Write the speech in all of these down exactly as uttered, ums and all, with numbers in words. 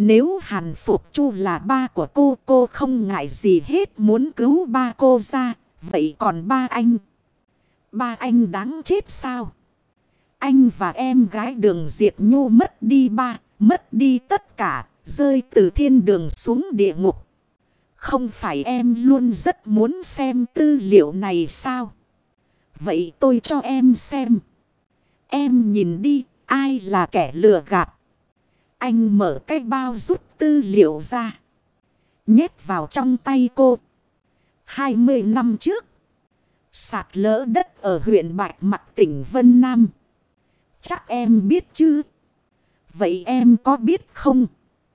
Nếu Hàn Phục Chu là ba của cô, cô không ngại gì hết muốn cứu ba cô ra. Vậy còn ba anh? Ba anh đáng chết sao? Anh và em gái Đường Diệp Nhu mất đi ba, mất đi tất cả, rơi từ thiên đường xuống địa ngục. Không phải em luôn rất muốn xem tư liệu này sao? Vậy tôi cho em xem. Em nhìn đi, ai là kẻ lừa gạt? Anh mở cái bao rút tư liệu ra, nhét vào trong tay cô. hai mươi năm trước, sạt lở đất ở huyện Bạch Mạc tỉnh Vân Nam. Chắc em biết chứ? Vậy em có biết không?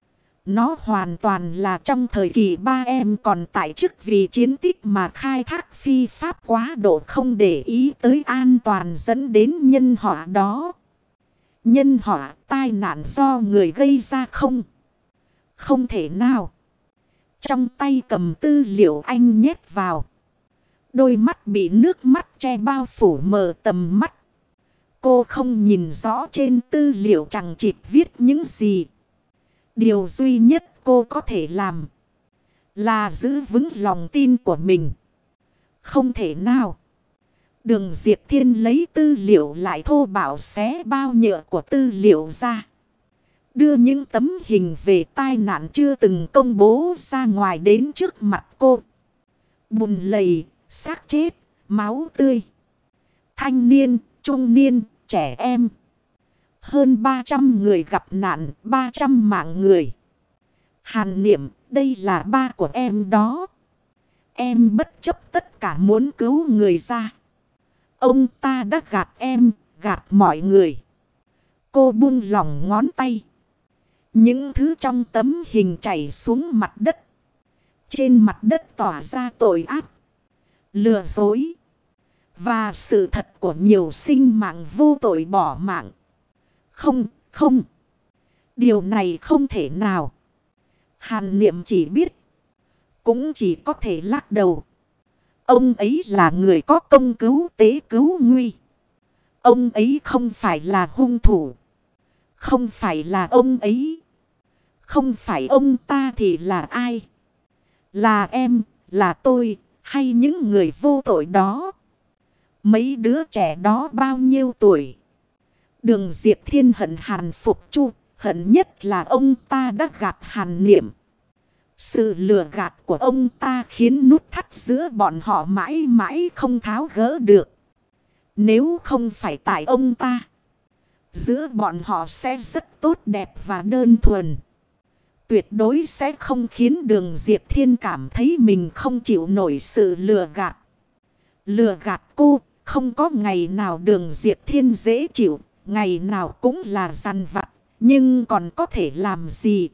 Nó hoàn toàn là trong thời kỳ ba em còn tại chức vì chiến tích mà khai thác phi pháp quá độ, không để ý tới an toàn dẫn đến nhân họa đó. Nhân họa tai nạn do người gây ra không? Không thể nào. Trong tay cầm tư liệu anh nhét vào. Đôi mắt bị nước mắt che bao phủ mờ tầm mắt. Cô không nhìn rõ trên tư liệu chằng chịt viết những gì. Điều duy nhất cô có thể làm là giữ vững lòng tin của mình. Không thể nào. Đường Diệp Thiên lấy tư liệu lại thô bạo xé bao nhựa của tư liệu ra. Đưa những tấm hình về tai nạn chưa từng công bố ra ngoài đến trước mặt cô. Bùn lầy, xác chết, máu tươi. Thanh niên, trung niên, trẻ em. Hơn ba trăm người gặp nạn, ba trăm mạng người. Hàn Niệm, đây là ba của em đó. Em bất chấp tất cả muốn cứu người ra. Ông ta đã gạt em, gạt mọi người. Cô buông lỏng ngón tay. Những thứ trong tấm hình chảy xuống mặt đất. Trên mặt đất tỏa ra tội ác, lừa dối và sự thật của nhiều sinh mạng vô tội bỏ mạng. Không, không. Điều này không thể nào. Hàn Niệm chỉ biết, cũng chỉ có thể lắc đầu. Ông ấy là người có công cứu tế cứu nguy. Ông ấy không phải là hung thủ. Không phải là ông ấy. Không phải ông ta thì là ai? Là em, là tôi, hay những người vô tội đó? Mấy đứa trẻ đó bao nhiêu tuổi? Đường Diệp Thiên hận Hàn Phục Chu, hận nhất là ông ta đã gạt Hàn Niệm. Sự lừa gạt của ông ta khiến nút thắt giữa bọn họ mãi mãi không tháo gỡ được. Nếu không phải tại ông ta, giữa bọn họ sẽ rất tốt đẹp và đơn thuần. Tuyệt đối sẽ không khiến Đường Diệp Thiên cảm thấy mình không chịu nổi sự lừa gạt. Lừa gạt cô, không có ngày nào Đường Diệp Thiên dễ chịu, ngày nào cũng là dằn vặt, nhưng còn có thể làm gì?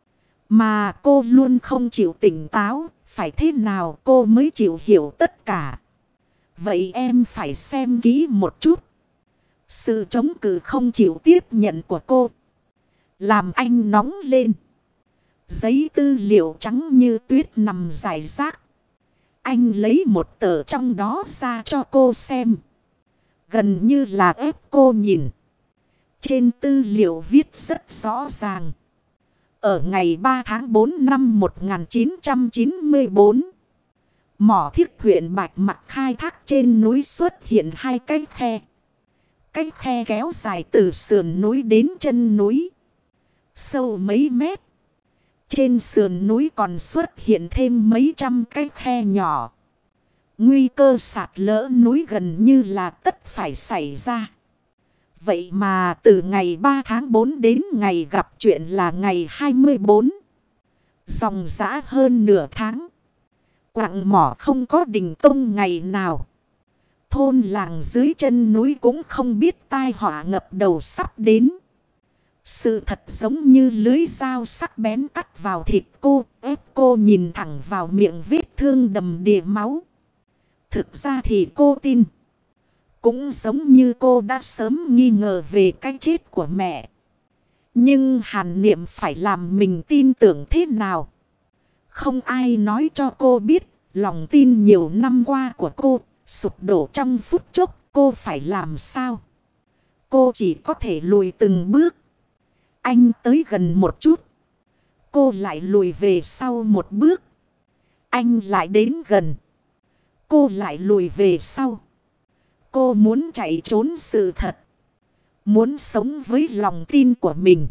Mà cô luôn không chịu tỉnh táo, phải thế nào cô mới chịu hiểu tất cả? Vậy em phải xem kỹ một chút. Sự chống cự không chịu tiếp nhận của cô làm anh nóng lên. Giấy tư liệu trắng như tuyết nằm rải rác. Anh lấy một tờ trong đó ra cho cô xem. Gần như là ép cô nhìn. Trên tư liệu viết rất rõ ràng. Ở ngày ba tháng tư năm một nghìn chín trăm chín mươi tư, mỏ thiết huyện Bạch Mạc khai thác trên núi xuất hiện hai cái khe. Cái khe kéo dài từ sườn núi đến chân núi, sâu mấy mét. Trên sườn núi còn xuất hiện thêm mấy trăm cái khe nhỏ. Nguy cơ sạt lở núi gần như là tất phải xảy ra. Vậy mà từ ngày ba tháng tư đến ngày gặp chuyện là ngày hai mươi tư. Dòng dã hơn nửa tháng. Quặng mỏ không có đình công ngày nào. Thôn làng dưới chân núi cũng không biết tai họa ngập đầu sắp đến. Sự thật giống như lưới dao sắc bén cắt vào thịt cô, ép cô nhìn thẳng vào miệng vết thương đầm đìa máu. Thực ra thì cô tin. Cũng giống như cô đã sớm nghi ngờ về cái chết của mẹ. Nhưng Hàn Niệm phải làm mình tin tưởng thế nào? Không ai nói cho cô biết, lòng tin nhiều năm qua của cô sụp đổ trong phút chốc, cô phải làm sao? Cô chỉ có thể lùi từng bước. Anh tới gần một chút. Cô lại lùi về sau một bước. Anh lại đến gần. Cô lại lùi về sau. Cô muốn chạy trốn sự thật. Muốn sống với lòng tin của mình.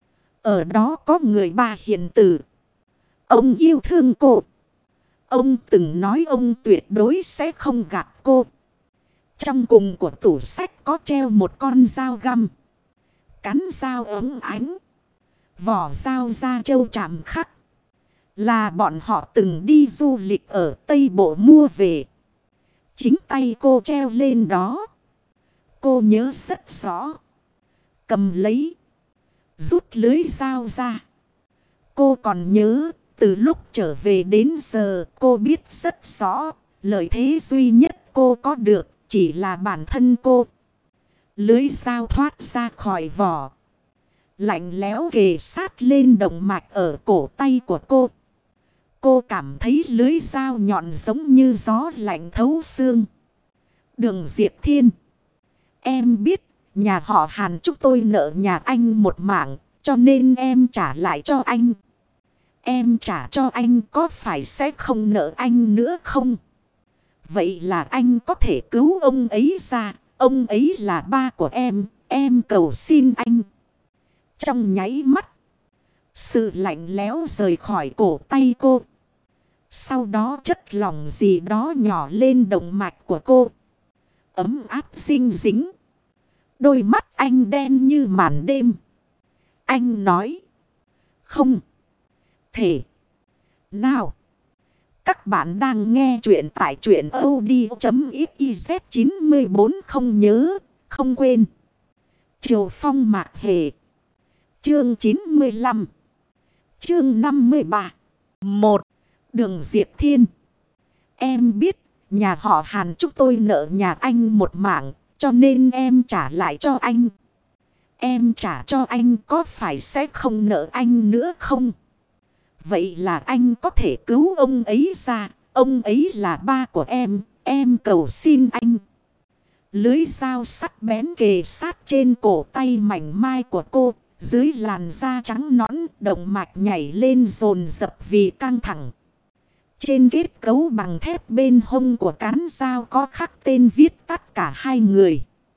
Ở đó có người ba hiền tử. Ông yêu thương cô. Ông từng nói ông tuyệt đối sẽ không gạt cô. Trong cùng của tủ sách có treo một con dao găm. Cán dao ấm ánh. Vỏ dao da trâu chạm khắc. Là bọn họ từng đi du lịch ở Tây Bộ mua về. Chính tay cô treo lên đó. Cô nhớ rất rõ. Cầm lấy. Rút lưới dao ra. Cô còn nhớ. Từ lúc trở về đến giờ cô biết rất rõ. Lợi thế duy nhất cô có được chỉ là bản thân cô. Lưới dao thoát ra khỏi vỏ. Lạnh lẽo kề sát lên động mạch ở cổ tay của cô. Cô cảm thấy lưới dao nhọn giống như gió lạnh thấu xương. Đường Diệp Thiên. Em biết nhà họ Hàn chúng tôi nợ nhà anh một mảng. Cho nên em trả lại cho anh. Em trả cho anh có phải sẽ không nợ anh nữa không? Vậy là anh có thể cứu ông ấy ra. Ông ấy là ba của em. Em cầu xin anh. Trong nháy mắt. Sự lạnh lẽo rời khỏi cổ tay cô. Sau đó chất lỏng gì đó nhỏ lên động mạch của cô. Ấm áp xinh dính. Đôi mắt anh đen như màn đêm. Anh nói. Không. Thể. Nào. Các bạn đang nghe chuyện tại truyện audio.xyz chín bốn không nhớ. Không quên. Triều Phong Mạc Hề. Chương chín mươi lăm. Chương năm mươi ba. một. Đường Diệp Thiên. Em biết nhà họ Hàn chúng tôi nợ nhà anh một mảng. Cho nên em trả lại cho anh. Em trả cho anh có phải sẽ không nợ anh nữa không? Vậy là anh có thể cứu ông ấy ra. Ông ấy là ba của em. Em cầu xin anh. Lưới dao sắt bén kề sát trên cổ tay mảnh mai của cô. Dưới làn da trắng nõn, động mạch nhảy lên dồn dập vì căng thẳng. Trên kết cấu bằng thép bên hông của cán dao có khắc tên viết tắt cả hai người.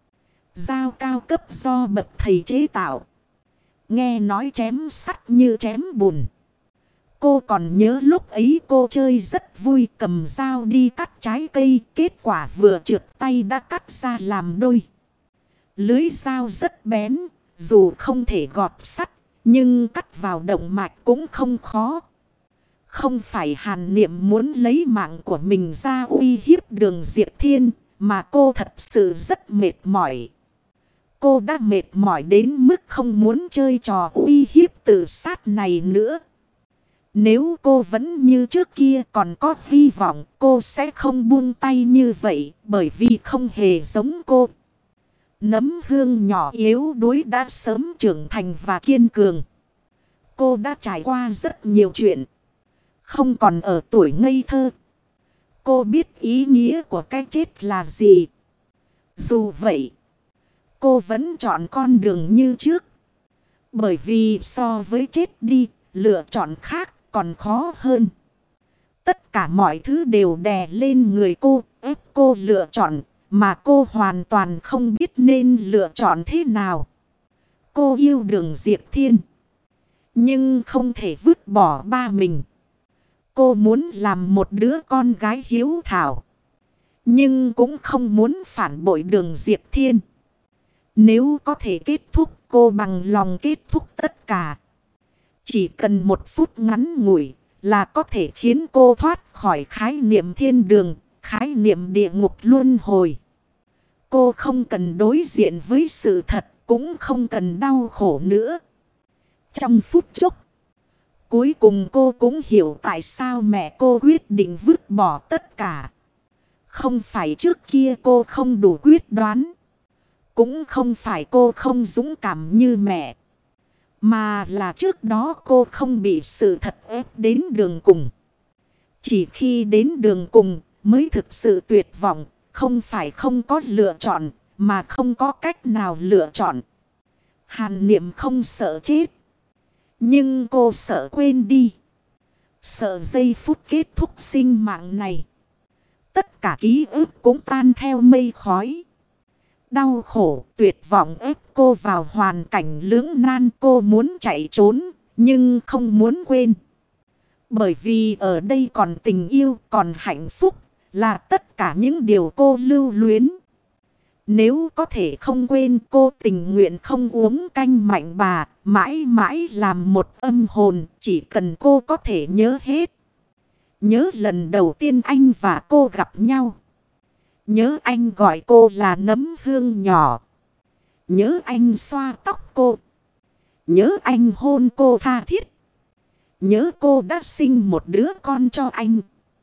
Dao cao cấp do bậc thầy chế tạo. Nghe nói chém sắt như chém bùn. Cô còn nhớ lúc ấy cô chơi rất vui, cầm dao đi cắt trái cây. Kết quả vừa trượt tay đã cắt ra làm đôi. Lưới dao rất bén. Dù không thể gọt sắt, nhưng cắt vào động mạch cũng không khó. Không phải Hàn Niệm muốn lấy mạng của mình ra uy hiếp Đường Diệp Thiên, mà cô thật sự rất mệt mỏi. Cô đã mệt mỏi đến mức không muốn chơi trò uy hiếp tự sát này nữa. Nếu cô vẫn như trước kia còn có hy vọng, cô sẽ không buông tay như vậy, bởi vì không hề giống cô. Nấm hương nhỏ yếu đuối đã sớm trưởng thành và kiên cường. Cô đã trải qua rất nhiều chuyện. Không còn ở tuổi ngây thơ. Cô biết ý nghĩa của cái chết là gì. Dù vậy, cô vẫn chọn con đường như trước. Bởi vì so với chết đi, lựa chọn khác còn khó hơn. Tất cả mọi thứ đều đè lên người cô, ép cô lựa chọn. Mà cô hoàn toàn không biết nên lựa chọn thế nào. Cô yêu Đường Diệp Thiên. Nhưng không thể vứt bỏ ba mình. Cô muốn làm một đứa con gái hiếu thảo. Nhưng cũng không muốn phản bội Đường Diệp Thiên. Nếu có thể kết thúc, cô bằng lòng kết thúc tất cả. Chỉ cần một phút ngắn ngủi là có thể khiến cô thoát khỏi khái niệm thiên đường, khái niệm địa ngục luân hồi. Cô không cần đối diện với sự thật, cũng không cần đau khổ nữa. Trong phút chốc, cuối cùng cô cũng hiểu tại sao mẹ cô quyết định vứt bỏ tất cả. Không phải trước kia cô không đủ quyết đoán. Cũng không phải cô không dũng cảm như mẹ. Mà là trước đó cô không bị sự thật ép đến đường cùng. Chỉ khi đến đường cùng mới thực sự tuyệt vọng. Không phải không có lựa chọn, mà không có cách nào lựa chọn. Hàn Niệm không sợ chết. Nhưng cô sợ quên đi. Sợ giây phút kết thúc sinh mạng này. Tất cả ký ức cũng tan theo mây khói. Đau khổ, tuyệt vọng ép cô vào hoàn cảnh lưỡng nan. Cô muốn chạy trốn, nhưng không muốn quên. Bởi vì ở đây còn tình yêu, còn hạnh phúc, là tất cả những điều cô lưu luyến. Nếu có thể không quên, cô tình nguyện không uống canh mạnh bà, mãi mãi làm một âm hồn, chỉ cần cô có thể nhớ hết. Nhớ lần đầu tiên anh và cô gặp nhau. Nhớ anh gọi cô là nấm hương nhỏ. Nhớ anh xoa tóc cô. Nhớ anh hôn cô tha thiết. Nhớ cô đã sinh một đứa con cho anh.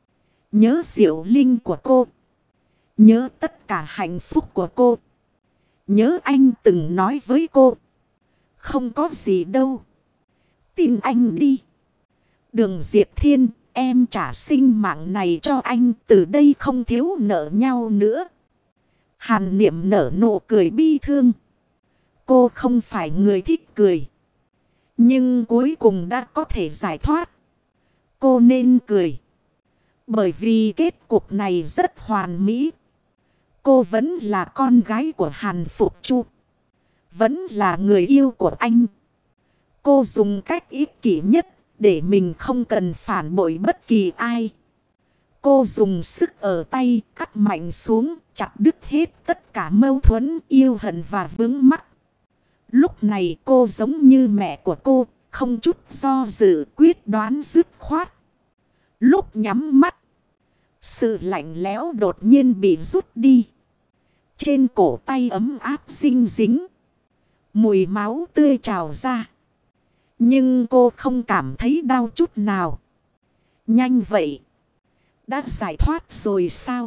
Nhớ diệu linh của cô. Nhớ tất cả hạnh phúc của cô. Nhớ anh từng nói với cô. Không có gì đâu. Tin anh đi. Đường Diệp Thiên, em trả sinh mạng này cho anh. Từ đây không thiếu nợ nhau nữa. Hàn Niệm nở nụ cười bi thương. Cô không phải người thích cười. Nhưng cuối cùng đã có thể giải thoát. Cô nên cười. Bởi vì kết cục này rất hoàn mỹ. Cô vẫn là con gái của Hàn Phục Chu. Vẫn là người yêu của anh. Cô dùng cách ích kỷ nhất để mình không cần phản bội bất kỳ ai. Cô dùng sức ở tay cắt mạnh xuống, chặt đứt hết tất cả mâu thuẫn, yêu hận và vướng mắc. Lúc này cô giống như mẹ của cô, không chút do dự, quyết đoán dứt khoát. Lúc nhắm mắt, sự lạnh lẽo đột nhiên bị rút đi. Trên cổ tay ấm áp dinh dính. Mùi máu tươi trào ra. Nhưng cô không cảm thấy đau chút nào. Nhanh vậy. Đã giải thoát rồi sao?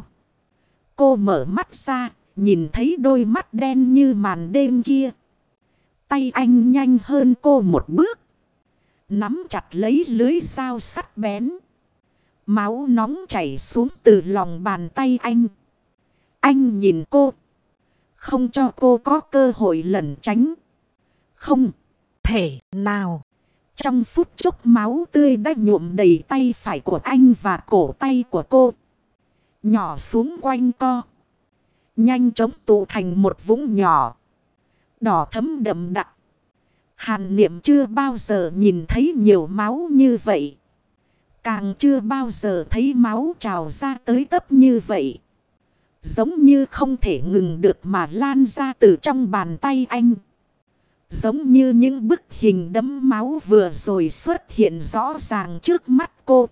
Cô mở mắt ra, nhìn thấy đôi mắt đen như màn đêm kia. Tay anh nhanh hơn cô một bước. Nắm chặt lấy lưới dao sắt bén. Máu nóng chảy xuống từ lòng bàn tay anh. Anh nhìn cô. Không cho cô có cơ hội lẩn tránh. Không thể nào. Trong phút chốc máu tươi đã nhuộm đầy tay phải của anh và cổ tay của cô. Nhỏ xuống quanh co. Nhanh chóng tụ thành một vũng nhỏ. Đỏ thấm đậm đặc. Hàn Niệm chưa bao giờ nhìn thấy nhiều máu như vậy. Càng chưa bao giờ thấy máu trào ra tới tấp như vậy. Giống như không thể ngừng được mà lan ra từ trong bàn tay anh. Giống như những bức hình đẫm máu vừa rồi xuất hiện rõ ràng trước mắt cô.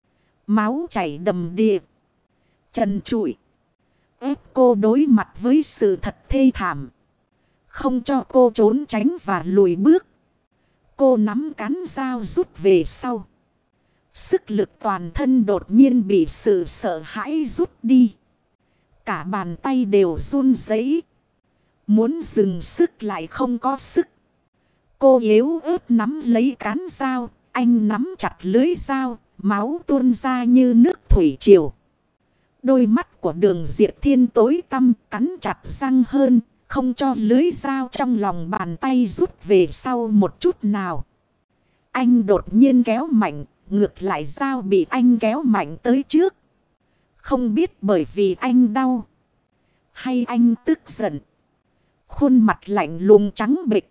Máu chảy đầm đìa. Trần trụi. Ép cô đối mặt với sự thật thê thảm. Không cho cô trốn tránh và lùi bước. Cô nắm cán dao rút về sau. Sức lực toàn thân đột nhiên bị sự sợ hãi rút đi. Cả bàn tay đều run rẩy. Muốn dừng sức lại không có sức. Cô yếu ớt nắm lấy cán dao. Anh nắm chặt lưới dao. Máu tuôn ra như nước thủy triều. Đôi mắt của Đường Diệp Thiên tối tăm, cắn chặt răng hơn. Không cho lưới dao trong lòng bàn tay rút về sau một chút nào. Anh đột nhiên kéo mạnh. Ngược lại dao bị anh kéo mạnh tới trước. Không biết bởi vì anh đau. Hay anh tức giận. Khuôn mặt lạnh lùng trắng bệch.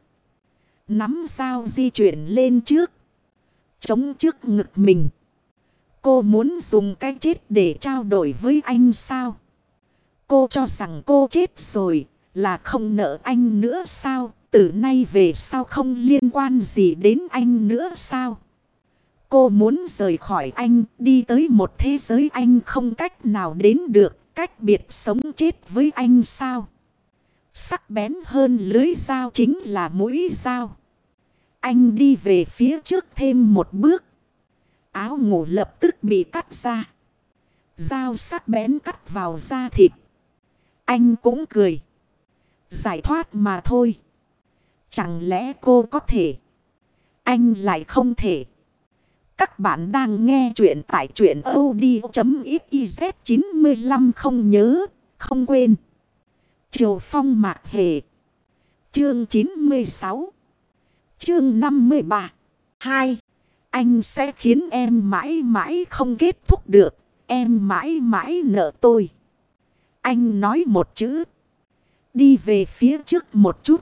Nắm dao di chuyển lên trước. Chống trước ngực mình. Cô muốn dùng cái chết để trao đổi với anh sao? Cô cho rằng cô chết rồi. Là không nợ anh nữa sao? Từ nay về sau không liên quan gì đến anh nữa sao? Cô muốn rời khỏi anh, đi tới một thế giới anh không cách nào đến được, cách biệt sống chết với anh sao? Sắc bén hơn lưới dao chính là mũi dao. Anh đi về phía trước thêm một bước. Áo ngủ lập tức bị cắt ra. Dao sắc bén cắt vào da thịt. Anh cũng cười. Giải thoát mà thôi. Chẳng lẽ cô có thể? Anh lại không thể. Các bạn đang nghe chuyện tại truyện audio.xyz chín lăm không nhớ, không quên. Triều Phong Mạc Hề. Chương chín mươi sáu. Chương năm mươi ba. Hai, anh sẽ khiến em mãi mãi không kết thúc được. Em mãi mãi nợ tôi. Anh nói một chữ. Đi về phía trước một chút.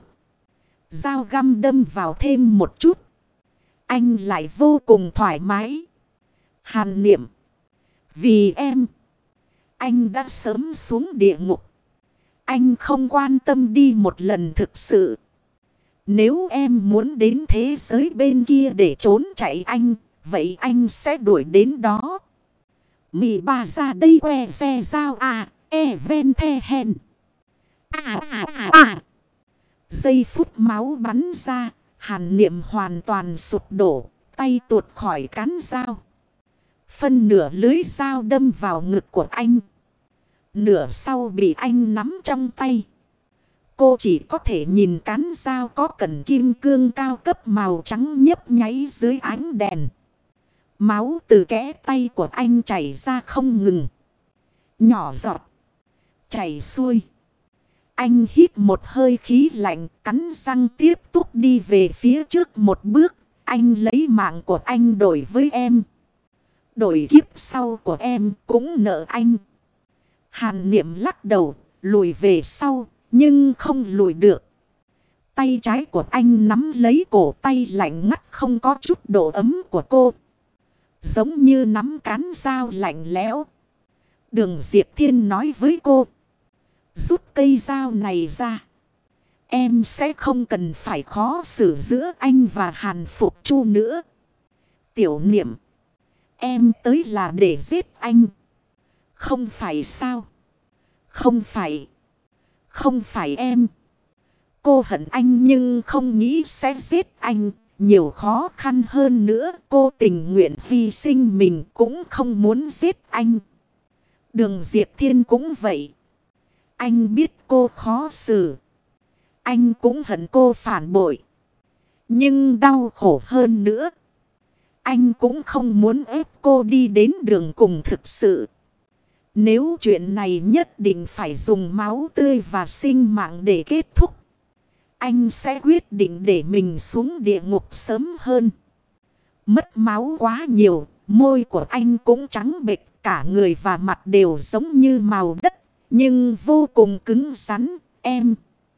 Dao găm đâm vào thêm một chút. Anh lại vô cùng thoải mái. Hàn Niệm. Vì em. Anh đã sớm xuống địa ngục. Anh không quan tâm đi một lần thực sự. Nếu em muốn đến thế giới bên kia để trốn chạy anh. Vậy anh sẽ đuổi đến đó. Mì bà ra đây que xe dao à. E ven the hen. À à à à. Giây phút máu bắn ra. Hàn Niệm hoàn toàn sụp đổ. Tay tuột khỏi cán dao. Phân nửa lưới dao đâm vào ngực của anh. Nửa sau bị anh nắm trong tay. Cô chỉ có thể nhìn cán dao có cần kim cương cao cấp màu trắng nhấp nháy dưới ánh đèn. Máu từ kẽ tay của anh chảy ra không ngừng. Nhỏ giọt. Chảy xuôi. Anh hít một hơi khí lạnh, cắn răng tiếp tục đi về phía trước một bước. Anh lấy mạng của anh đổi với em. Đổi kiếp sau của em cũng nợ anh. Hàn Niệm lắc đầu, lùi về sau, nhưng không lùi được. Tay trái của anh nắm lấy cổ tay lạnh ngắt không có chút độ ấm của cô. Giống như nắm cán dao lạnh lẽo. Đường Diệp Thiên nói với cô. Rút cây dao này ra. Em sẽ không cần phải khó xử giữa anh và Hàn Phục Chu nữa. Tiểu Niệm. Em tới là để giết anh. Không phải sao? Không phải. Không phải em. Cô hận anh nhưng không nghĩ sẽ giết anh. Nhiều khó khăn hơn nữa. Cô tình nguyện hy sinh mình cũng không muốn giết anh. Đường Diệp Thiên cũng vậy. Anh biết cô khó xử. Anh cũng hận cô phản bội. Nhưng đau khổ hơn nữa. Anh cũng không muốn ép cô đi đến đường cùng thực sự. Nếu chuyện này nhất định phải dùng máu tươi và sinh mạng để kết thúc. Anh sẽ quyết định để mình xuống địa ngục sớm hơn. Mất máu quá nhiều. Môi của anh cũng trắng bệch. Cả người và mặt đều giống như màu đất. Nhưng vô cùng cứng rắn. Em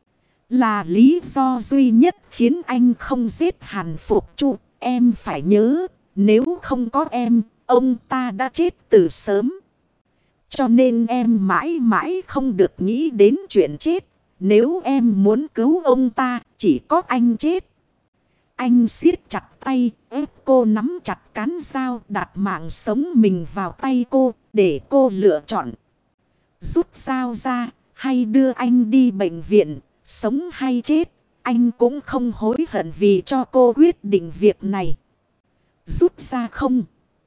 là lý do duy nhất khiến anh không giết Hàn Phục Chu. Em phải nhớ. Nếu không có em, ông ta đã chết từ sớm. Cho nên em mãi mãi không được nghĩ đến chuyện chết. Nếu em muốn cứu ông ta, chỉ có anh chết. Anh siết chặt tay, ép cô nắm chặt cán dao, đặt mạng sống mình vào tay cô, để cô lựa chọn. Rút dao ra, hay đưa anh đi bệnh viện, sống hay chết. Anh cũng không hối hận vì cho cô quyết định việc này. Rút ra không?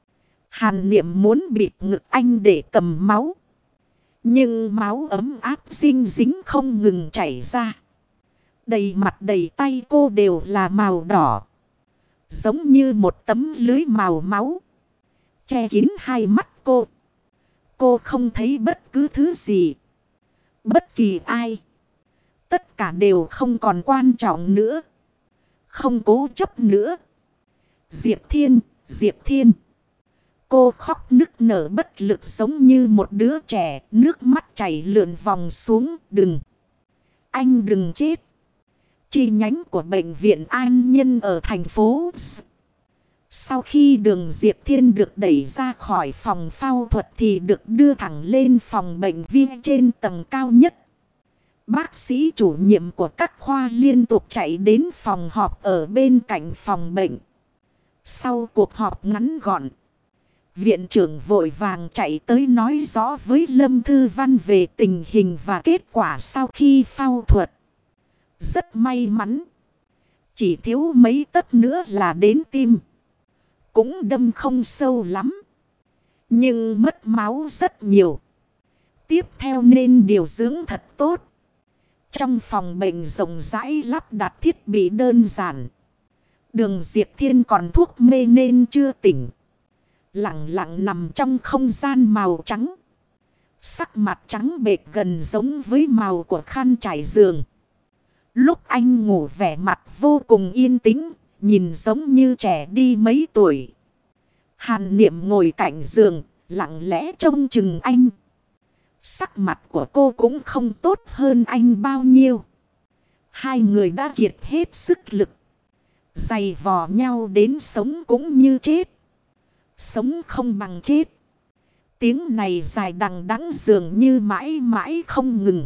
Hàn Niệm muốn bịt ngực anh để cầm máu. Nhưng máu ấm áp dinh dính không ngừng chảy ra. Đầy mặt đầy tay cô đều là màu đỏ. Giống như một tấm lưới màu máu. Che kín hai mắt cô. Cô không thấy bất cứ thứ gì. Bất kỳ ai. Tất cả đều không còn quan trọng nữa. Không cố chấp nữa. Diệp Thiên, Diệp Thiên. Cô khóc nức nở bất lực giống như một đứa trẻ. Nước mắt chảy lượn vòng xuống. Đừng. Anh đừng chết. Chi nhánh của bệnh viện An Nhân ở thành phố. Sau khi đường Diệp Thiên được đẩy ra khỏi phòng phẫu thuật thì được đưa thẳng lên phòng bệnh viện trên tầng cao nhất. Bác sĩ chủ nhiệm của các khoa liên tục chạy đến phòng họp ở bên cạnh phòng bệnh. Sau cuộc họp ngắn gọn, viện trưởng vội vàng chạy tới nói rõ với Lâm Thư Văn về tình hình và kết quả sau khi phẫu thuật. Rất may mắn. Chỉ thiếu mấy tấc nữa là đến tim. Cũng đâm không sâu lắm. Nhưng mất máu rất nhiều. Tiếp theo nên điều dưỡng thật tốt. Trong phòng bệnh rộng rãi lắp đặt thiết bị đơn giản. Đường Diệp Thiên còn thuốc mê nên chưa tỉnh. Lặng lặng nằm trong không gian màu trắng. Sắc mặt trắng bệch gần giống với màu của khăn trải giường. Lúc anh ngủ vẻ mặt vô cùng yên tĩnh. nhìn giống như trẻ đi mấy tuổi. Hàn Niệm ngồi cạnh giường, lặng lẽ trông chừng anh. Sắc mặt của cô cũng không tốt hơn anh bao nhiêu. Hai người đã kiệt hết sức lực. Giày vò nhau đến sống cũng như chết. Sống không bằng chết. Tiếng này dài đằng đẵng dường như mãi mãi không ngừng.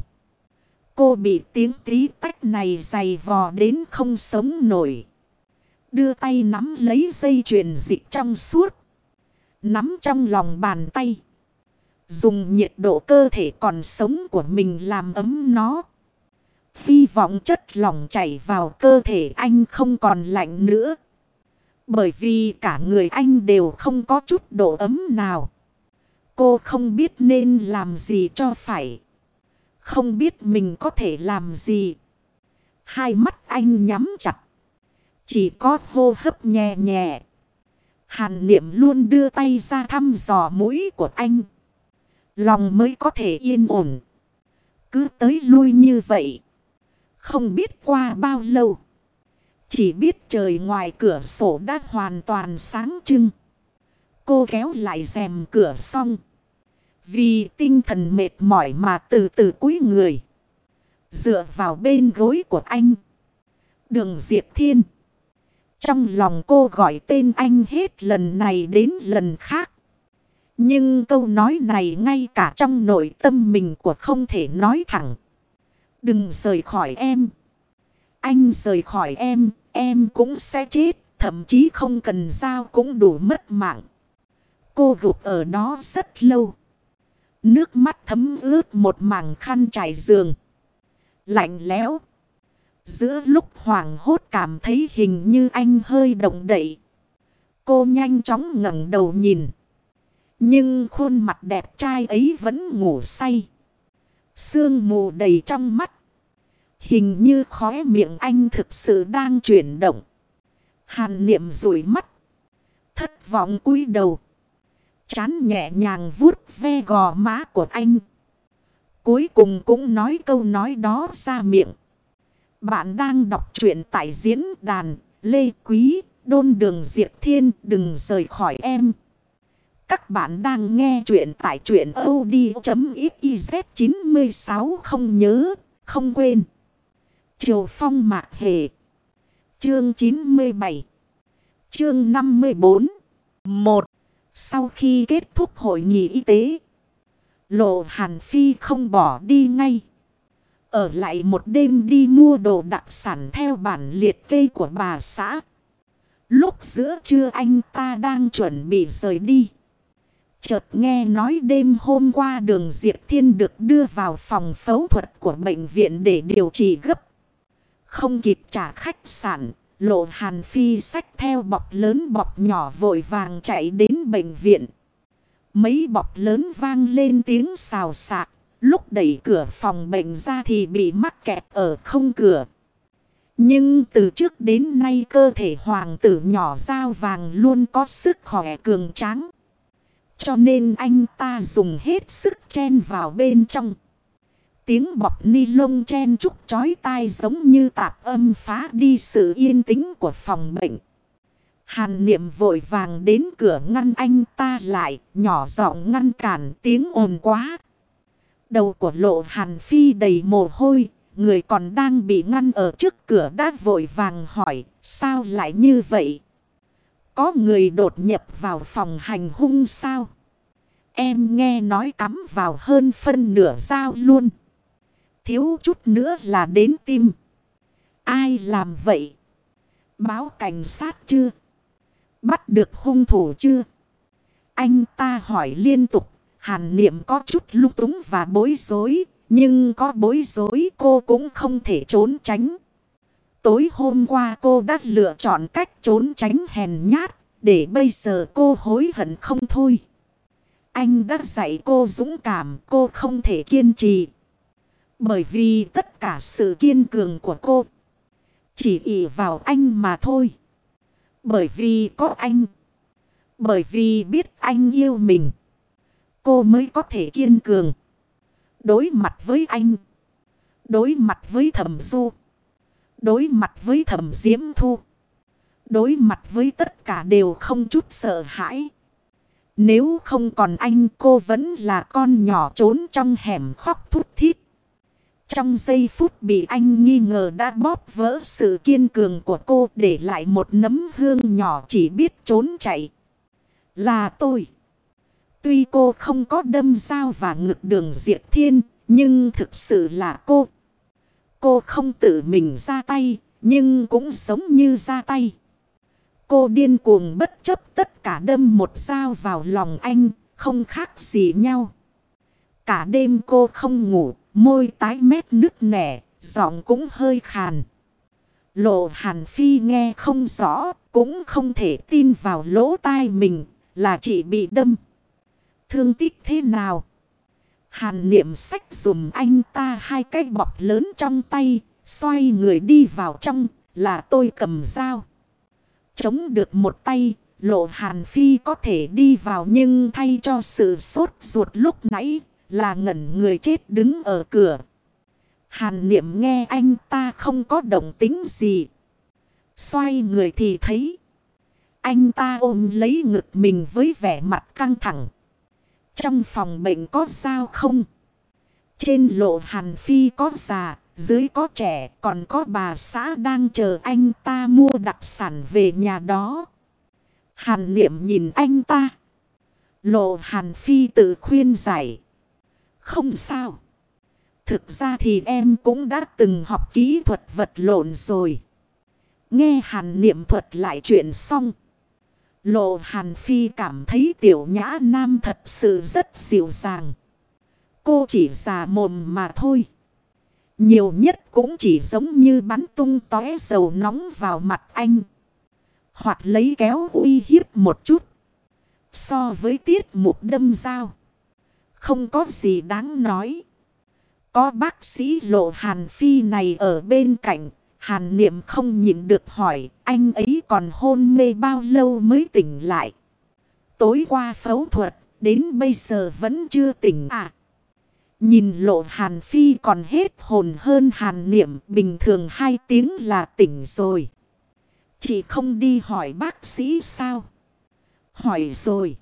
Cô bị tiếng tí tách này giày vò đến không sống nổi. Đưa tay nắm lấy dây chuyền dịch trong suốt. Nắm trong lòng bàn tay. Dùng nhiệt độ cơ thể còn sống của mình làm ấm nó. Hy vọng chất lỏng chảy vào cơ thể anh không còn lạnh nữa. Bởi vì cả người anh đều không có chút độ ấm nào. Cô không biết nên làm gì cho phải. Không biết mình có thể làm gì. Hai mắt anh nhắm chặt. Chỉ có hô hấp nhẹ nhẹ. Hàn Niệm luôn đưa tay ra thăm dò mũi của anh. Lòng mới có thể yên ổn. Cứ tới lui như vậy. Không biết qua bao lâu. Chỉ biết trời ngoài cửa sổ đã hoàn toàn sáng trưng. Cô kéo lại rèm cửa xong. Vì tinh thần mệt mỏi mà từ từ cúi người. Dựa vào bên gối của anh. Đường Diệp Thiên. Trong lòng cô gọi tên anh hết lần này đến lần khác. Nhưng câu nói này ngay cả trong nội tâm mình của không thể nói thẳng. Đừng rời khỏi em. Anh rời khỏi em, em cũng sẽ chết. Thậm chí không cần dao cũng đủ mất mạng. Cô gục ở đó rất lâu. Nước mắt thấm ướt một mảng khăn trải giường. Lạnh lẽo. Giữa lúc hoảng hốt cảm thấy hình như anh hơi động đậy. Cô nhanh chóng ngẩng đầu nhìn. Nhưng khuôn mặt đẹp trai ấy vẫn ngủ say. Sương mù đầy trong mắt. Hình như khóe miệng anh thực sự đang chuyển động. Hàn Niệm dụi mắt. Thất vọng cúi đầu. Trán nhẹ nhàng vuốt ve gò má của anh. Cuối cùng cũng nói câu nói đó ra miệng. Bạn đang đọc truyện tại diễn đàn Lê Quý, Đôn Đường Diệp Thiên. Đừng rời khỏi em. Các bạn đang nghe truyện tại truyện audio.xyz chín sáu. Không nhớ, không quên. Triều Phong Mạc Hề. Chương chín mươi bảy. Chương năm mươi bốn. một. Sau khi kết thúc hội nghị y tế, Lộ Hàn Phi không bỏ đi ngay. Ở lại một đêm đi mua đồ đặc sản theo bản liệt kê của bà xã. Lúc giữa trưa anh ta đang chuẩn bị rời đi. Chợt nghe nói đêm hôm qua Đường Diệp Thiên được đưa vào phòng phẫu thuật của bệnh viện để điều trị gấp. Không kịp trả khách sạn, Lộ Hàn Phi xách theo bọc lớn bọc nhỏ vội vàng chạy đến bệnh viện. Mấy bọc lớn vang lên tiếng xào xạc. Lúc đẩy cửa phòng bệnh ra thì bị mắc kẹt ở không cửa. Nhưng từ trước đến nay cơ thể hoàng tử nhỏ dao vàng luôn có sức khỏe cường tráng. Cho nên anh ta dùng hết sức chen vào bên trong. Tiếng bọc ni lông chen chúc chói tai giống như tạp âm phá đi sự yên tĩnh của phòng bệnh. Hàn Niệm vội vàng đến cửa ngăn anh ta lại, nhỏ giọng ngăn cản tiếng ồn quá. Đầu của Lộ Hàn Phi đầy mồ hôi, người còn đang bị ngăn ở trước cửa đã vội vàng hỏi, sao lại như vậy? Có người đột nhập vào phòng hành hung sao? Em nghe nói cắm vào hơn phân nửa dao luôn. Thiếu chút nữa là đến tim. Ai làm vậy? Báo cảnh sát chưa? Bắt được hung thủ chưa? Anh ta hỏi liên tục. Hàn Niệm có chút lung túng và bối rối. Nhưng có bối rối cô cũng không thể trốn tránh. Tối hôm qua cô đã lựa chọn cách trốn tránh hèn nhát. Để bây giờ cô hối hận không thôi. Anh đã dạy cô dũng cảm, cô không thể kiên trì. Bởi vì tất cả sự kiên cường của cô chỉ ỷ vào anh mà thôi. Bởi vì có anh. Bởi vì biết anh yêu mình. Cô mới có thể kiên cường. Đối mặt với anh. Đối mặt với Thẩm Du. Đối mặt với Thẩm Diễm Thu. đối mặt với tất cả đều không chút sợ hãi. Nếu không còn anh, cô vẫn là con nhỏ trốn trong hẻm khóc thút thít. Trong giây phút bị anh nghi ngờ đã bóp vỡ sự kiên cường của cô, để lại một nấm hương nhỏ chỉ biết trốn chạy. Là tôi. Tuy cô không có đâm dao vào ngực Đường Diệp Thiên, nhưng thực sự là cô. Cô không tự mình ra tay, nhưng cũng giống như ra tay. Cô điên cuồng bất chấp tất cả đâm một dao vào lòng anh, không khác gì nhau. Cả đêm cô không ngủ, môi tái mét nứt nẻ, giọng cũng hơi khàn. Lộ Hàn Phi nghe không rõ, cũng không thể tin vào lỗ tai mình, là chị bị đâm. Thương tích thế nào? Hàn Niệm xách dùm anh ta hai cái bọc lớn trong tay, xoay người đi vào trong, là tôi cầm dao. Chống được một tay, Lộ Hàn Phi có thể đi vào, nhưng thay cho sự sốt ruột lúc nãy là ngẩn người chết đứng ở cửa. Hàn Niệm nghe anh ta không có động tính gì, xoay người thì thấy anh ta ôm lấy ngực mình với vẻ mặt căng thẳng. Trong phòng bệnh có sao không? Trên Lộ Hàn Phi có già, dưới có trẻ, còn có bà xã đang chờ anh ta mua đặc sản về nhà đó. Hàn Niệm nhìn anh ta. Lộ Hàn Phi tự khuyên giải. Không sao. Thực ra thì em cũng đã từng học kỹ thuật vật lộn rồi. Nghe Hàn Niệm thuật lại chuyện xong, Lộ Hàn Phi cảm thấy Tiểu Nhã Nam thật sự rất dịu dàng. Cô chỉ già mồm mà thôi. Nhiều nhất cũng chỉ giống như bắn tung tóe dầu nóng vào mặt anh, hoặc lấy kéo uy hiếp một chút. So với tiết mục đâm dao, không có gì đáng nói. Có bác sĩ Lộ Hàn Phi này ở bên cạnh, Hàn Niệm không nhịn được hỏi, anh ấy còn hôn mê bao lâu mới tỉnh lại? Tối qua phẫu thuật, đến bây giờ vẫn chưa tỉnh à? Nhìn Lộ Hàn Phi còn hết hồn hơn Hàn Niệm, bình thường hai tiếng là tỉnh rồi. Chị không đi hỏi bác sĩ sao? Hỏi rồi.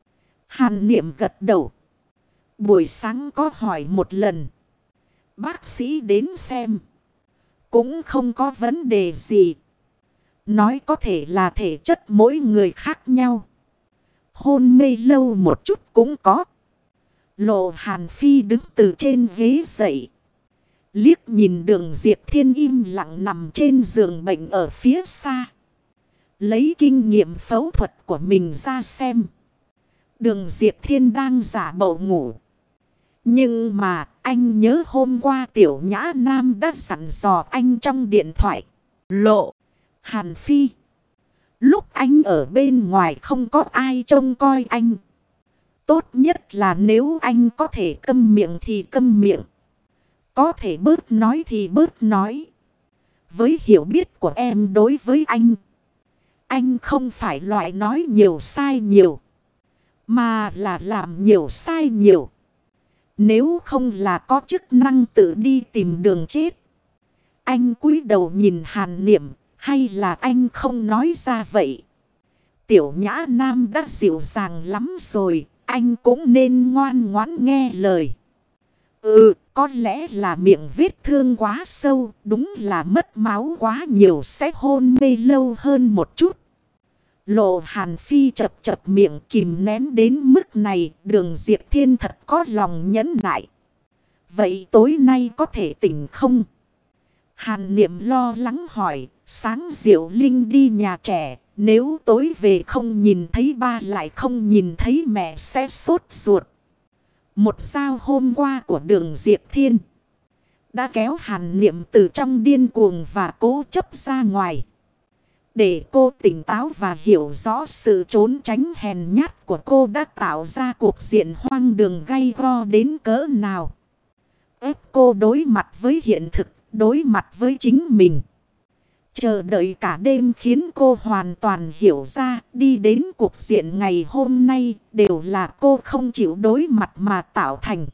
Hàn Niệm gật đầu. Buổi sáng có hỏi một lần. Bác sĩ đến xem, cũng không có vấn đề gì. Nói có thể là thể chất mỗi người khác nhau. Hôn mê lâu một chút cũng có. Lộ Hàn Phi đứng từ trên ghế dậy, liếc nhìn Đường Diệp Thiên im lặng nằm trên giường bệnh ở phía xa. Lấy kinh nghiệm phẫu thuật của mình ra xem. Đường Diệp Thiên đang giả bộ ngủ. Nhưng mà anh nhớ hôm qua Tiểu Nhã Nam đã dặn dò anh trong điện thoại. Lộ Hàn Phi, lúc anh ở bên ngoài không có ai trông coi anh. Tốt nhất là nếu anh có thể câm miệng thì câm miệng, có thể bớt nói thì bớt nói. Với hiểu biết của em đối với anh, anh không phải loại nói nhiều sai nhiều, mà là làm nhiều sai nhiều. Nếu không là có chức năng tự đi tìm đường chết. Anh cúi đầu nhìn Hàn Niệm, hay là anh không nói ra vậy? Tiểu Nhã Nam đã dịu dàng lắm rồi, anh cũng nên ngoan ngoãn nghe lời. Ừ, có lẽ là miệng vết thương quá sâu, đúng là mất máu quá nhiều sẽ hôn mê lâu hơn một chút. Lộ Hàn Phi chập chập miệng kìm nén đến mức này, Đường Diệp Thiên thật có lòng nhẫn nại. Vậy tối nay có thể tỉnh không? Hàn Niệm lo lắng hỏi, sáng Diệu Linh đi nhà trẻ, nếu tối về không nhìn thấy ba lại không nhìn thấy mẹ sẽ sốt ruột. Một dao hôm qua của Đường Diệp Thiên đã kéo Hàn Niệm từ trong điên cuồng và cố chấp ra ngoài. Để cô tỉnh táo và hiểu rõ sự trốn tránh hèn nhát của cô đã tạo ra cuộc diện hoang đường gay go đến cỡ nào. Ép cô đối mặt với hiện thực, đối mặt với chính mình. Chờ đợi cả đêm khiến cô hoàn toàn hiểu ra, đi đến cuộc diện ngày hôm nay đều là cô không chịu đối mặt mà tạo thành.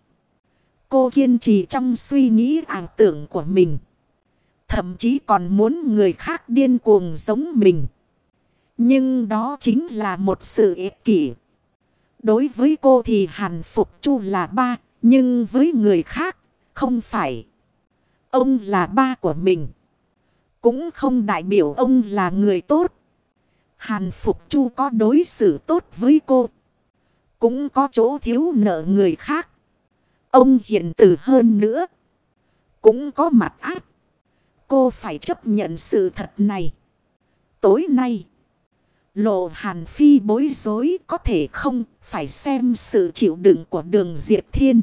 Cô kiên trì trong suy nghĩ ảo tưởng của mình. Thậm chí còn muốn người khác điên cuồng giống mình. Nhưng đó chính là một sự ích kỷ. Đối với cô thì Hàn Phục Chu là ba, nhưng với người khác, không phải. Ông là ba của mình. Cũng không đại biểu ông là người tốt. Hàn Phục Chu có đối xử tốt với cô. Cũng có chỗ thiếu nợ người khác. Ông hiền từ hơn nữa. Cũng có mặt ác. Cô phải chấp nhận sự thật này. Tối nay, Lộ Hàn Phi bối rối có thể không phải xem sự chịu đựng của Đường Diệp Thiên.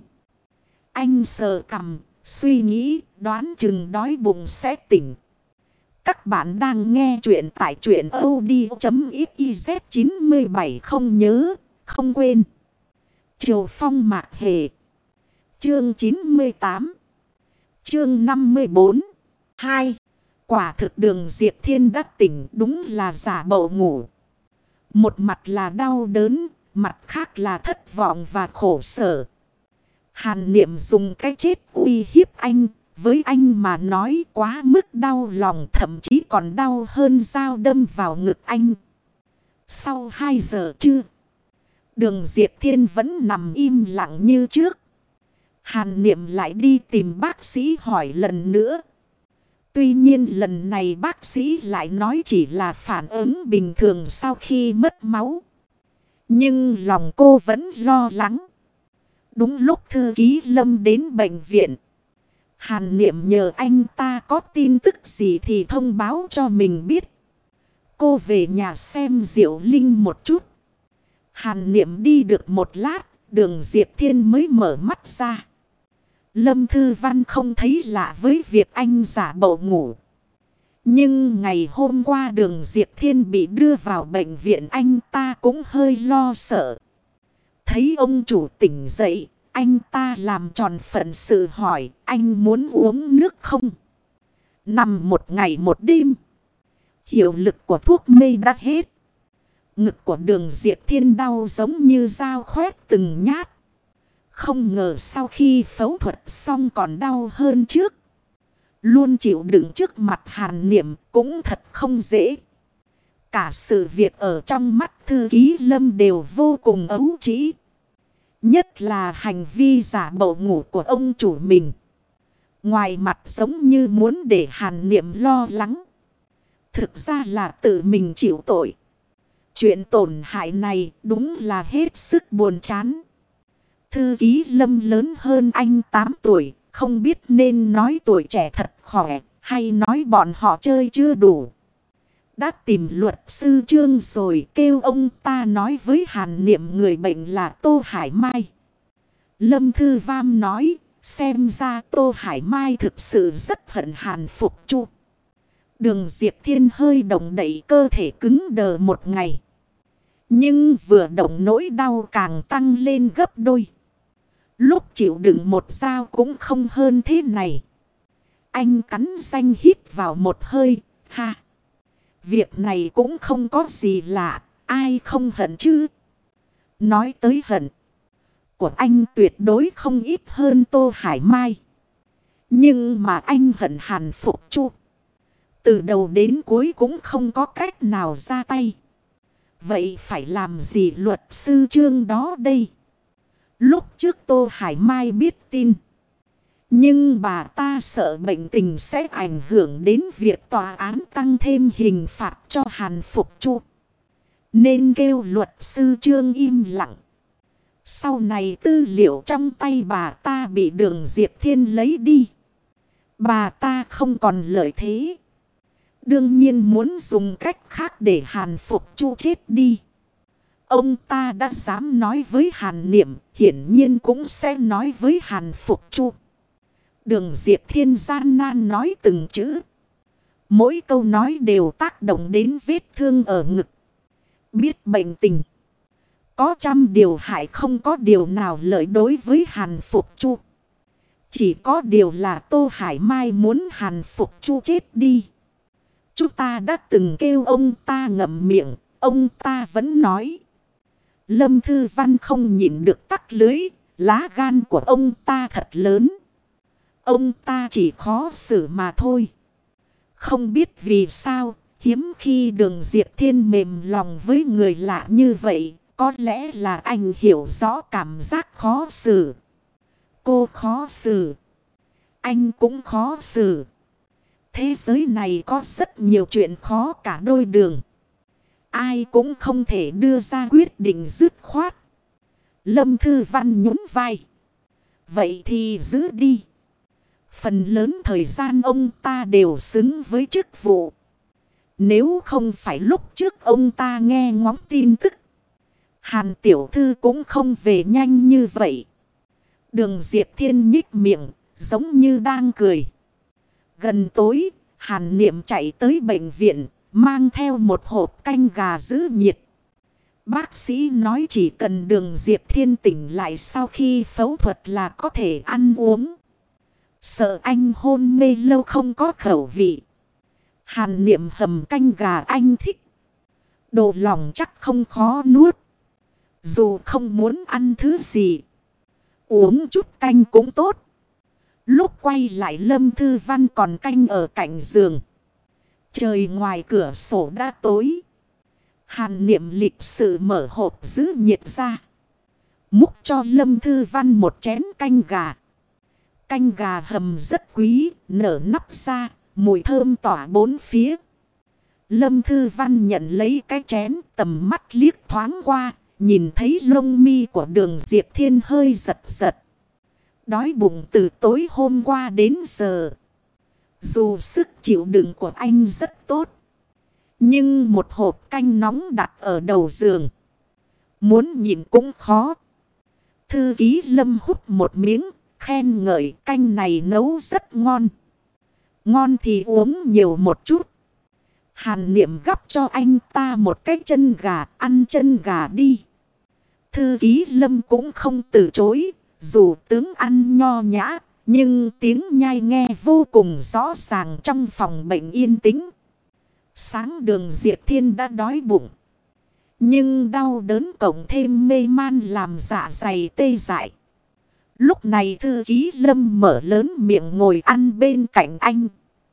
Anh sờ cằm, suy nghĩ, đoán chừng đói bụng sẽ tỉnh. Các bạn đang nghe chuyện tại truyện audio.xyz chín bảy không nhớ, không quên. Triều Phong Mạc Hề. Chương chín mươi tám. Chương năm mươi bốn. hai. Quả thực Đường Diệp Thiên đã tỉnh, đúng là giả bộ ngủ. Một mặt là đau đớn, mặt khác là thất vọng và khổ sở. Hàn Niệm dùng cái chết uy hiếp anh. Với anh mà nói quá mức đau lòng, thậm chí còn đau hơn dao đâm vào ngực anh. Sau hai giờ trưa, Đường Diệp Thiên vẫn nằm im lặng như trước. Hàn Niệm lại đi tìm bác sĩ hỏi lần nữa. Tuy nhiên lần này bác sĩ lại nói chỉ là phản ứng bình thường sau khi mất máu. Nhưng lòng cô vẫn lo lắng. Đúng lúc thư ký Lâm đến bệnh viện, Hàn Niệm nhờ anh ta có tin tức gì thì thông báo cho mình biết. Cô về nhà xem Diệu Linh một chút. Hàn Niệm đi được một lát, Đường Diệp Thiên mới mở mắt ra. Lâm Thư Văn không thấy lạ với việc anh giả bộ ngủ. Nhưng ngày hôm qua Đường Diệp Thiên bị đưa vào bệnh viện, anh ta cũng hơi lo sợ. Thấy ông chủ tỉnh dậy, anh ta làm tròn phận sự hỏi, anh muốn uống nước không? Nằm một ngày một đêm, hiệu lực của thuốc mê đã hết. Ngực của Đường Diệp Thiên đau giống như dao khoét từng nhát. Không ngờ sau khi phẫu thuật xong còn đau hơn trước. Luôn chịu đựng trước mặt Hàn Niệm cũng thật không dễ. Cả sự việc ở trong mắt thư ký Lâm đều vô cùng ấu trĩ. Nhất là hành vi giả bộ ngủ của ông chủ mình. Ngoài mặt giống như muốn để Hàn Niệm lo lắng. Thực ra là tự mình chịu tội. Chuyện tổn hại này đúng là hết sức buồn chán. Thư ký Lâm lớn hơn anh tám tuổi. Không biết nên nói tuổi trẻ thật khỏe hay nói bọn họ chơi chưa đủ. Đã tìm luật sư Trương rồi, kêu ông ta nói với Hàn Niệm người bệnh là Tô Hải Mai. Lâm Thư Vam nói, xem ra Tô Hải Mai thực sự rất hận Hàn Phục Chu. Đường Diệp Thiên hơi động đậy, cơ thể cứng đờ một ngày. Nhưng vừa động nỗi đau càng tăng lên gấp đôi. Lúc chịu đựng một dao cũng không hơn thế này. Anh cắn răng hít vào một hơi, ha. Việc này cũng không có gì lạ, ai không hận chứ. Nói tới hận của anh tuyệt đối không ít hơn Tô Hải Mai. Nhưng mà anh hận Hàn Phục Chu. Từ đầu đến cuối cũng không có cách nào ra tay. Vậy phải làm gì luật sư Trương đó đây? Lúc trước Tô Hải Mai biết tin. Nhưng bà ta sợ bệnh tình sẽ ảnh hưởng đến việc tòa án tăng thêm hình phạt cho Hàn Phục Chu. Nên kêu luật sư Trương im lặng. Sau này tư liệu trong tay bà ta bị Đường Diệp Thiên lấy đi. Bà ta không còn lợi thế. Đương nhiên muốn dùng cách khác để Hàn Phục Chu chết đi. Ông ta đã dám nói với Hàn Niệm, hiển nhiên cũng sẽ nói với Hàn Phục Chu. Đường Diệp Thiên gian nan nói từng chữ. Mỗi câu nói đều tác động đến vết thương ở ngực. Biết bệnh tình. Có trăm điều hại, không có điều nào lợi đối với Hàn Phục Chu. Chỉ có điều là Tô Hải Mai muốn Hàn Phục Chu chết đi. Chúng ta đã từng kêu ông ta ngậm miệng, ông ta vẫn nói. Lâm Thư Văn không nhịn được tắc lưới, lá gan của ông ta thật lớn. Ông ta chỉ khó xử mà thôi. Không biết vì sao, Hiếm khi Đường Diệp Thiên mềm lòng với người lạ như vậy. Có lẽ là anh hiểu rõ cảm giác khó xử. Cô khó xử. Anh cũng khó xử. Thế giới này có rất nhiều chuyện khó cả đôi đường. Ai cũng không thể đưa ra quyết định dứt khoát. Lâm Thư Văn nhún vai. Vậy thì giữ đi. Phần lớn thời gian ông ta đều xứng với chức vụ. Nếu không phải lúc trước ông ta nghe ngóng tin tức, Hàn tiểu thư cũng không về nhanh như vậy. Đường Diệp Thiên nhích miệng, giống như đang cười. Gần tối, Hàn Niệm chạy tới bệnh viện, mang theo một hộp canh gà giữ nhiệt. Bác sĩ nói chỉ cần Đường Diệp Thiên tỉnh lại sau khi phẫu thuật là có thể ăn uống. Sợ anh hôn mê lâu không có khẩu vị. Hàn Niệm hầm canh gà anh thích. Đồ lòng chắc không khó nuốt. Dù không muốn ăn thứ gì, uống chút canh cũng tốt. Lúc quay lại Lâm Thư Văn còn canh ở cạnh giường. Trời ngoài cửa sổ đã tối. Hàn Niệm lịch sự mở hộp giữ nhiệt ra. Múc cho Lâm Thư Văn một chén canh gà. Canh gà hầm rất quý, nở nắp ra, mùi thơm tỏa bốn phía. Lâm Thư Văn nhận lấy cái chén, tầm mắt liếc thoáng qua, nhìn thấy lông mi của Đường Diệp Thiên hơi giật giật. Đói bụng từ tối hôm qua đến giờ. Dù sức chịu đựng của anh rất tốt, nhưng một hộp canh nóng đặt ở đầu giường, muốn nhịn cũng khó. Thư ký Lâm hút một miếng, khen ngợi canh này nấu rất ngon. Ngon thì uống nhiều một chút. Hàn Niệm gắp cho anh ta một cái chân gà, ăn chân gà đi. Thư ký Lâm cũng không từ chối, dù tướng ăn nho nhã, nhưng tiếng nhai nghe vô cùng rõ ràng trong phòng bệnh yên tĩnh. Sáng Đường Diệp Thiên đã đói bụng, nhưng đau đớn cộng thêm mê man làm dạ dày tê dại. Lúc này thư ký Lâm mở lớn miệng ngồi ăn bên cạnh anh.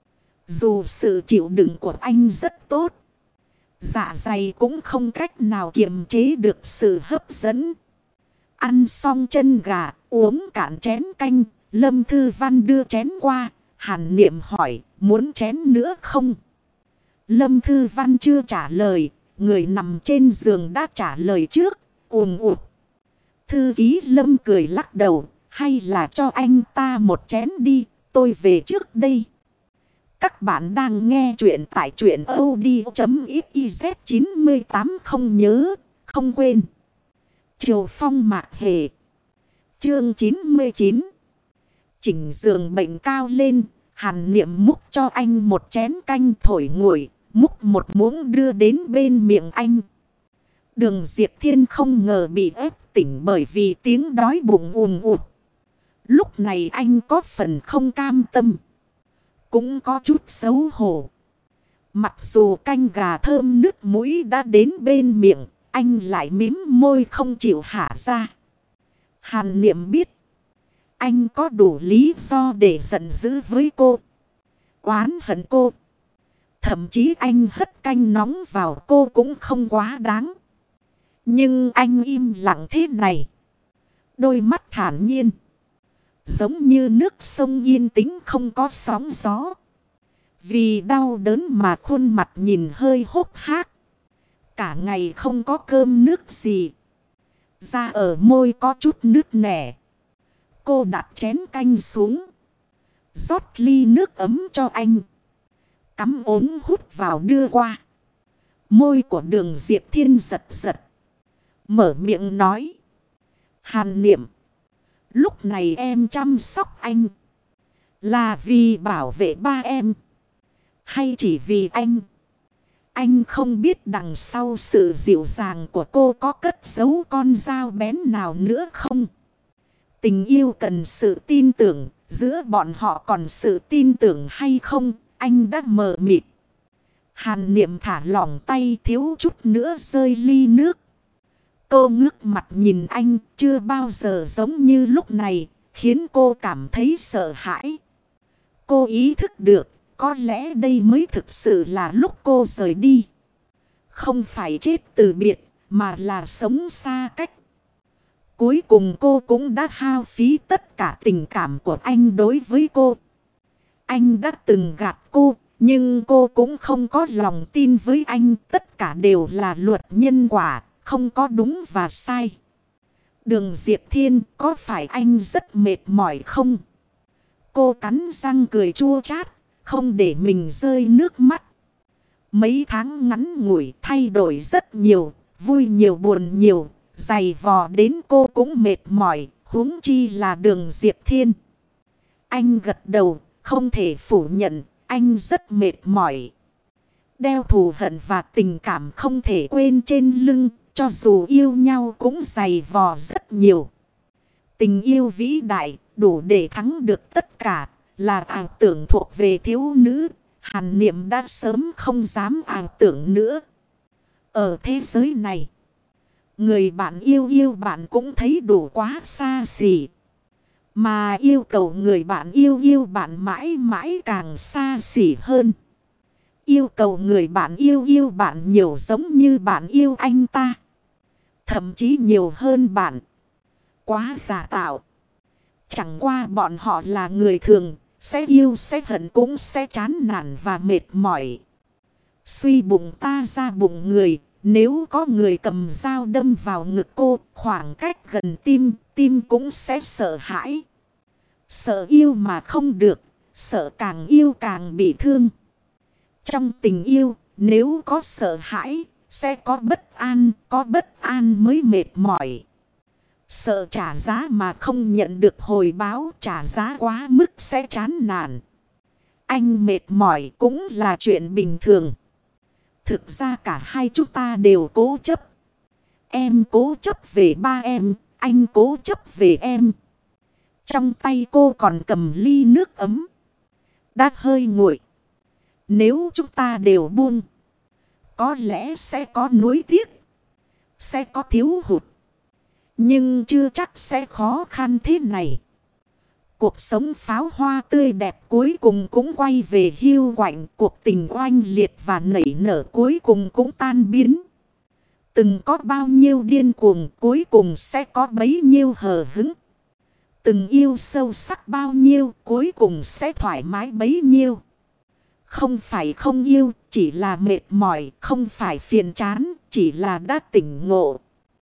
Dù sự chịu đựng của anh rất tốt, dạ dày cũng không cách nào kiềm chế được sự hấp dẫn. Ăn xong chân gà, uống cạn chén canh, Lâm Thư Văn đưa chén qua. Hàn Niệm hỏi, muốn chén nữa không? Lâm Thư Văn chưa trả lời, người nằm trên giường đã trả lời trước, ùm ụt. Thư ký Lâm cười lắc đầu, hay là cho anh ta một chén đi, tôi về trước đây. Các bạn đang nghe chuyện tại truyện audio chấm xyz chín tám, không nhớ, không quên. Triều Phong Mạc Hề. Chương chín mươi chín. Chỉnh giường bệnh cao lên, Hàn Niệm múc cho anh một chén canh thổi nguội, múc một muỗng đưa đến bên miệng anh. Đường Diệp Thiên không ngờ bị ép tỉnh bởi vì tiếng đói bụng ùm ụt. Lúc này anh có phần không cam tâm, cũng có chút xấu hổ. Mặc dù canh gà thơm nước mũi đã đến bên miệng, anh lại mím môi không chịu hạ ra. Hàn Niệm biết anh có đủ lý do để giận dữ với cô, oán hận cô. Thậm chí anh hất canh nóng vào cô cũng không quá đáng. Nhưng anh im lặng thế này, đôi mắt thản nhiên, giống như nước sông yên tĩnh không có sóng gió. Vì đau đớn mà khuôn mặt nhìn hơi hốc hác. Cả ngày không có cơm nước gì, da ở môi có chút nước nẻ. Cô đặt chén canh xuống, rót ly nước ấm cho anh, cắm ống hút vào đưa qua. Môi của Đường Diệp Thiên giật giật, mở miệng nói, Hàn Niệm, lúc này em chăm sóc anh là vì bảo vệ ba em, hay chỉ vì anh? Anh không biết đằng sau sự dịu dàng của cô có cất giấu con dao bén nào nữa không? Tình yêu cần sự tin tưởng, giữa bọn họ còn sự tin tưởng hay không? Anh đã mờ mịt. Hàn Niệm thả lỏng tay, thiếu chút nữa rơi ly nước. Cô ngước mặt nhìn anh, chưa bao giờ giống như lúc này, khiến cô cảm thấy sợ hãi. Cô ý thức được, có lẽ đây mới thực sự là lúc cô rời đi. Không phải chết từ biệt, mà là sống xa cách. Cuối cùng cô cũng đã hao phí tất cả tình cảm của anh đối với cô. Anh đã từng gạt cô, nhưng cô cũng không có lòng tin với anh. Tất cả đều là luật nhân quả, không có đúng và sai. Đường Diệp Thiên, có phải anh rất mệt mỏi không? Cô cắn răng cười chua chát, không để mình rơi nước mắt. Mấy tháng ngắn ngủi thay đổi rất nhiều, vui nhiều buồn nhiều, dày vò đến cô cũng mệt mỏi, huống chi là Đường Diệp Thiên. Anh gật đầu, không thể phủ nhận, anh rất mệt mỏi. Đeo thù hận và tình cảm không thể quên trên lưng, cho dù yêu nhau cũng dày vò rất nhiều. Tình yêu vĩ đại, đủ để thắng được tất cả, là ảo tưởng thuộc về thiếu nữ. Hàn Niệm đã sớm không dám ảo tưởng nữa. Ở thế giới này, người bạn yêu yêu bạn cũng thấy đủ quá xa xỉ. Mà yêu cầu người bạn yêu yêu bạn mãi mãi càng xa xỉ hơn. Yêu cầu người bạn yêu yêu bạn nhiều giống như bạn yêu anh ta. Thậm chí nhiều hơn bạn. Quá giả tạo. Chẳng qua bọn họ là người thường. Sẽ yêu sẽ hận cũng sẽ chán nản và mệt mỏi. Suy bụng ta ra bụng người. Nếu có người cầm dao đâm vào ngực cô, khoảng cách gần tim, tim cũng sẽ sợ hãi. Sợ yêu mà không được, sợ càng yêu càng bị thương. Trong tình yêu, nếu có sợ hãi, sẽ có bất an, có bất an mới mệt mỏi. Sợ trả giá mà không nhận được hồi báo, trả giá quá mức sẽ chán nản. Anh mệt mỏi cũng là chuyện bình thường. Thực ra cả hai chúng ta đều cố chấp. Em cố chấp về ba em, anh cố chấp về em. Trong tay cô còn cầm ly nước ấm. Đã hơi nguội. Nếu chúng ta đều buông, có lẽ sẽ có nuối tiếc. Sẽ có thiếu hụt. Nhưng chưa chắc sẽ khó khăn thế này. Cuộc sống pháo hoa tươi đẹp cuối cùng cũng quay về hiu quạnh. Cuộc tình oanh liệt và nảy nở cuối cùng cũng tan biến. Từng có bao nhiêu điên cuồng cuối cùng sẽ có bấy nhiêu hờ hững. Từng yêu sâu sắc bao nhiêu cuối cùng sẽ thoải mái bấy nhiêu. Không phải không yêu, chỉ là mệt mỏi, không phải phiền chán, chỉ là đã tỉnh ngộ.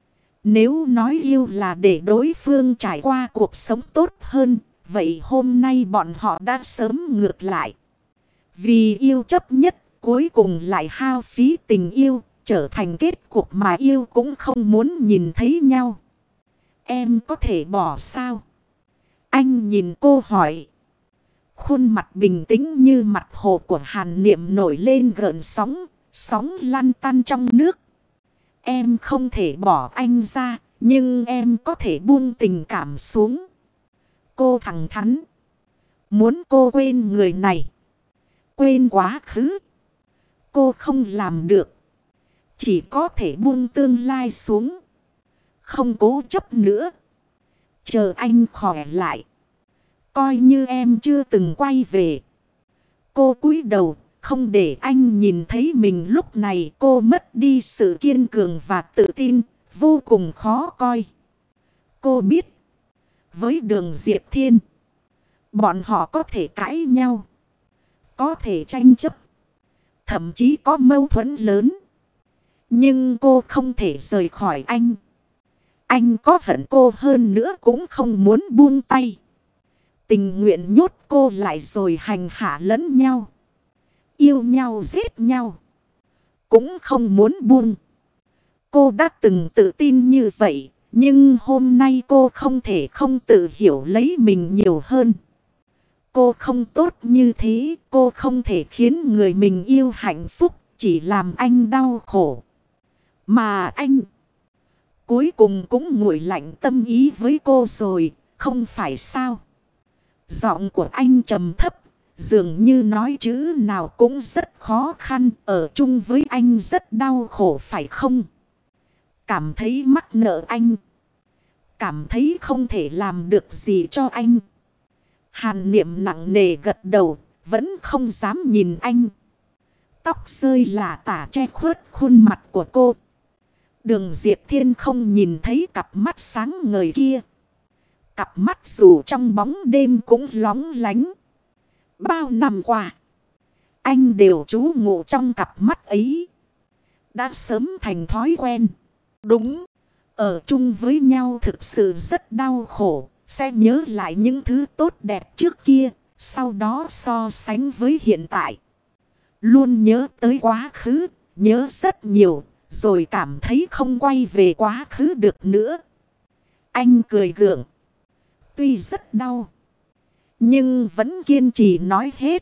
Nếu nói yêu là để đối phương trải qua cuộc sống tốt hơn, vậy hôm nay bọn họ đã sớm ngược lại. Vì yêu chấp nhất, cuối cùng lại hao phí tình yêu, trở thành kết cục mà yêu cũng không muốn nhìn thấy nhau. Em có thể bỏ sao? Anh nhìn cô hỏi. Khuôn mặt bình tĩnh như mặt hồ của Hàn Niệm nổi lên gợn sóng, sóng lăn tăn trong nước. Em không thể bỏ anh ra, nhưng em có thể buông tình cảm xuống. Cô thẳng thắn. Muốn cô quên người này. Quên quá khứ. Cô không làm được. Chỉ có thể buông tương lai xuống. Không cố chấp nữa. Chờ anh khỏe lại. Coi như em chưa từng quay về. Cô cúi đầu, không để anh nhìn thấy mình lúc này. Cô mất đi sự kiên cường và tự tin, vô cùng khó coi. Cô biết, với Đường Diệp Thiên, bọn họ có thể cãi nhau, có thể tranh chấp, thậm chí có mâu thuẫn lớn. Nhưng cô không thể rời khỏi anh. Anh có hận cô hơn nữa cũng không muốn buông tay. Tình nguyện nhốt cô lại rồi hành hạ lẫn nhau. Yêu nhau giết nhau. Cũng không muốn buông. Cô đã từng tự tin như vậy. Nhưng hôm nay cô không thể không tự hiểu lấy mình nhiều hơn. Cô không tốt như thế. Cô không thể khiến người mình yêu hạnh phúc. Chỉ làm anh đau khổ. Mà anh cuối cùng cũng nguội lạnh tâm ý với cô rồi. Không phải sao? Giọng của anh trầm thấp. Dường như nói chữ nào cũng rất khó khăn. Ở chung với anh rất đau khổ phải không? Cảm thấy mắc nợ anh. Cảm thấy không thể làm được gì cho anh. Hàn Niệm nặng nề gật đầu. vẫn không dám nhìn anh. Tóc rơi lả tả che khuất khuôn mặt của cô. Đường Diệp Thiên không nhìn thấy cặp mắt sáng ngời kia. Cặp mắt dù trong bóng đêm cũng lóng lánh. Bao năm qua, anh đều trú ngụ trong cặp mắt ấy. Đã sớm thành thói quen. Đúng, ở chung với nhau thực sự rất đau khổ. Sẽ nhớ lại những thứ tốt đẹp trước kia, sau đó so sánh với hiện tại. Luôn nhớ tới quá khứ, nhớ rất nhiều, rồi cảm thấy không quay về quá khứ được nữa. Anh cười gượng. Tuy rất đau, nhưng vẫn kiên trì nói hết.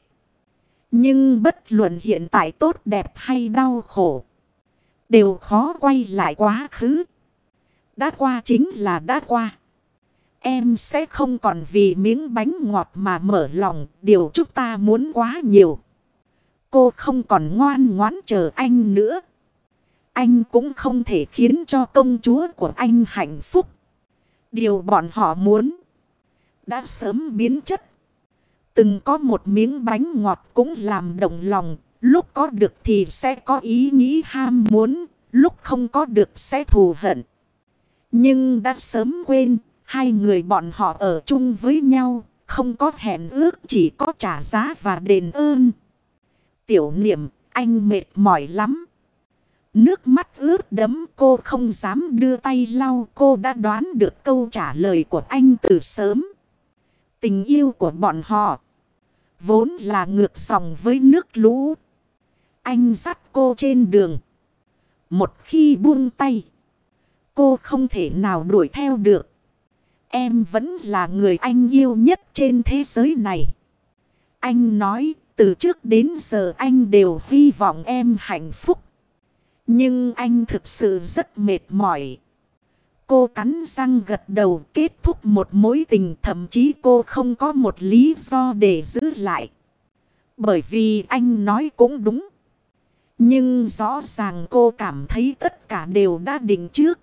Nhưng bất luận hiện tại tốt đẹp hay đau khổ, đều khó quay lại quá khứ. Đã qua chính là đã qua. Em sẽ không còn vì miếng bánh ngọt mà mở lòng. Điều chúng ta muốn quá nhiều. Cô không còn ngoan ngoãn chờ anh nữa. Anh cũng không thể khiến cho công chúa của anh hạnh phúc. Điều bọn họ muốn đã sớm biến chất. Từng có một miếng bánh ngọt cũng làm động lòng. Lúc có được thì sẽ có ý nghĩ ham muốn. Lúc không có được sẽ thù hận. Nhưng đã sớm quên. Hai người bọn họ ở chung với nhau. Không có hẹn ước, chỉ có trả giá và đền ơn. Tiểu Niệm, anh mệt mỏi lắm. Nước mắt ướt đẫm, cô không dám đưa tay lau. Cô đã đoán được câu trả lời của anh từ sớm. Tình yêu của bọn họ vốn là ngược dòng với nước lũ. Anh dắt cô trên đường. Một khi buông tay, cô không thể nào đuổi theo được. Em vẫn là người anh yêu nhất trên thế giới này. Anh nói từ trước đến giờ anh đều hy vọng em hạnh phúc. Nhưng anh thực sự rất mệt mỏi. Cô cắn răng gật đầu, kết thúc một mối tình. Thậm chí cô không có một lý do để giữ lại. Bởi vì anh nói cũng đúng. Nhưng rõ ràng cô cảm thấy tất cả đều đã định trước.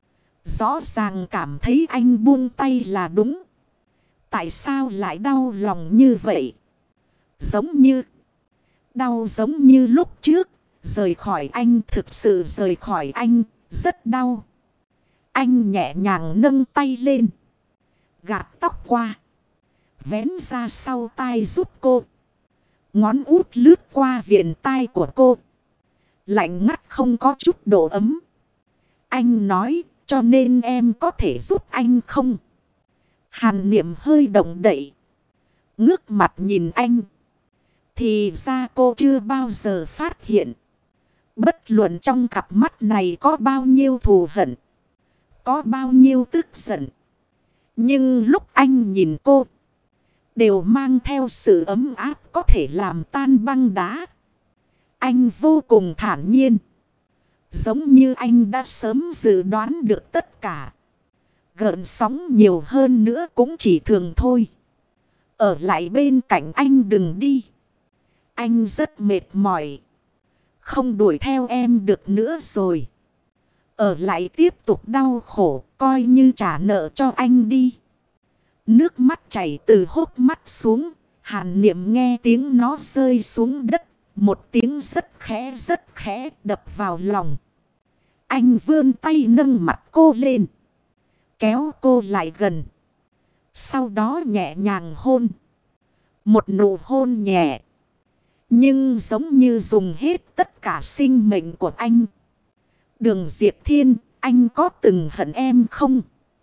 Rõ ràng cảm thấy anh buông tay là đúng. Tại sao lại đau lòng như vậy? Giống như đau giống như lúc trước. Rời khỏi anh, thực sự rời khỏi anh, rất đau. Anh nhẹ nhàng nâng tay lên, gạt tóc qua, vén ra sau tai giúp cô. Ngón út lướt qua viền tai của cô. Lạnh ngắt không có chút độ ấm. Anh nói, cho nên em có thể giúp anh không? Hàn Niệm hơi động đậy, ngước mặt nhìn anh. Thì ra cô chưa bao giờ phát hiện. Bất luận trong cặp mắt này có bao nhiêu thù hận, có bao nhiêu tức giận. Nhưng lúc anh nhìn cô, đều mang theo sự ấm áp có thể làm tan băng đá. Anh vô cùng thản nhiên. Giống như anh đã sớm dự đoán được tất cả. Gợn sóng nhiều hơn nữa cũng chỉ thường thôi. Ở lại bên cạnh anh đừng đi. Anh rất mệt mỏi. Không đuổi theo em được nữa rồi. Ở lại tiếp tục đau khổ, coi như trả nợ cho anh đi. Nước mắt chảy từ hốc mắt xuống. Hàn Niệm nghe tiếng nó rơi xuống đất. Một tiếng rất khẽ rất khẽ đập vào lòng. Anh vươn tay nâng mặt cô lên, kéo cô lại gần. Sau đó nhẹ nhàng hôn. Một nụ hôn nhẹ, nhưng giống như dùng hết tất cả sinh mệnh của anh. Đường Diệp Thiên, anh có từng hận em không?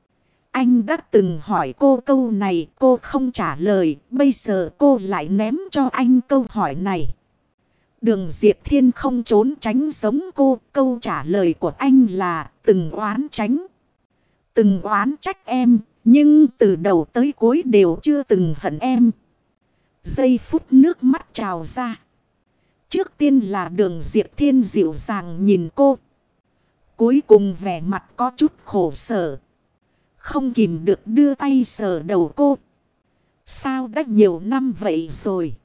Anh đã từng hỏi cô câu này, cô không trả lời. Bây giờ cô lại ném cho anh câu hỏi này. Đường Diệp Thiên không trốn tránh giống cô. Câu trả lời của anh là từng oán tránh, từng oán trách em. Nhưng từ đầu tới cuối đều chưa từng hận em. Giây phút nước mắt trào ra. Trước tiên là Đường Diệp Thiên dịu dàng nhìn cô. Cuối cùng vẻ mặt có chút khổ sở. Không kìm được đưa tay sờ đầu cô. Sao đã nhiều năm vậy rồi?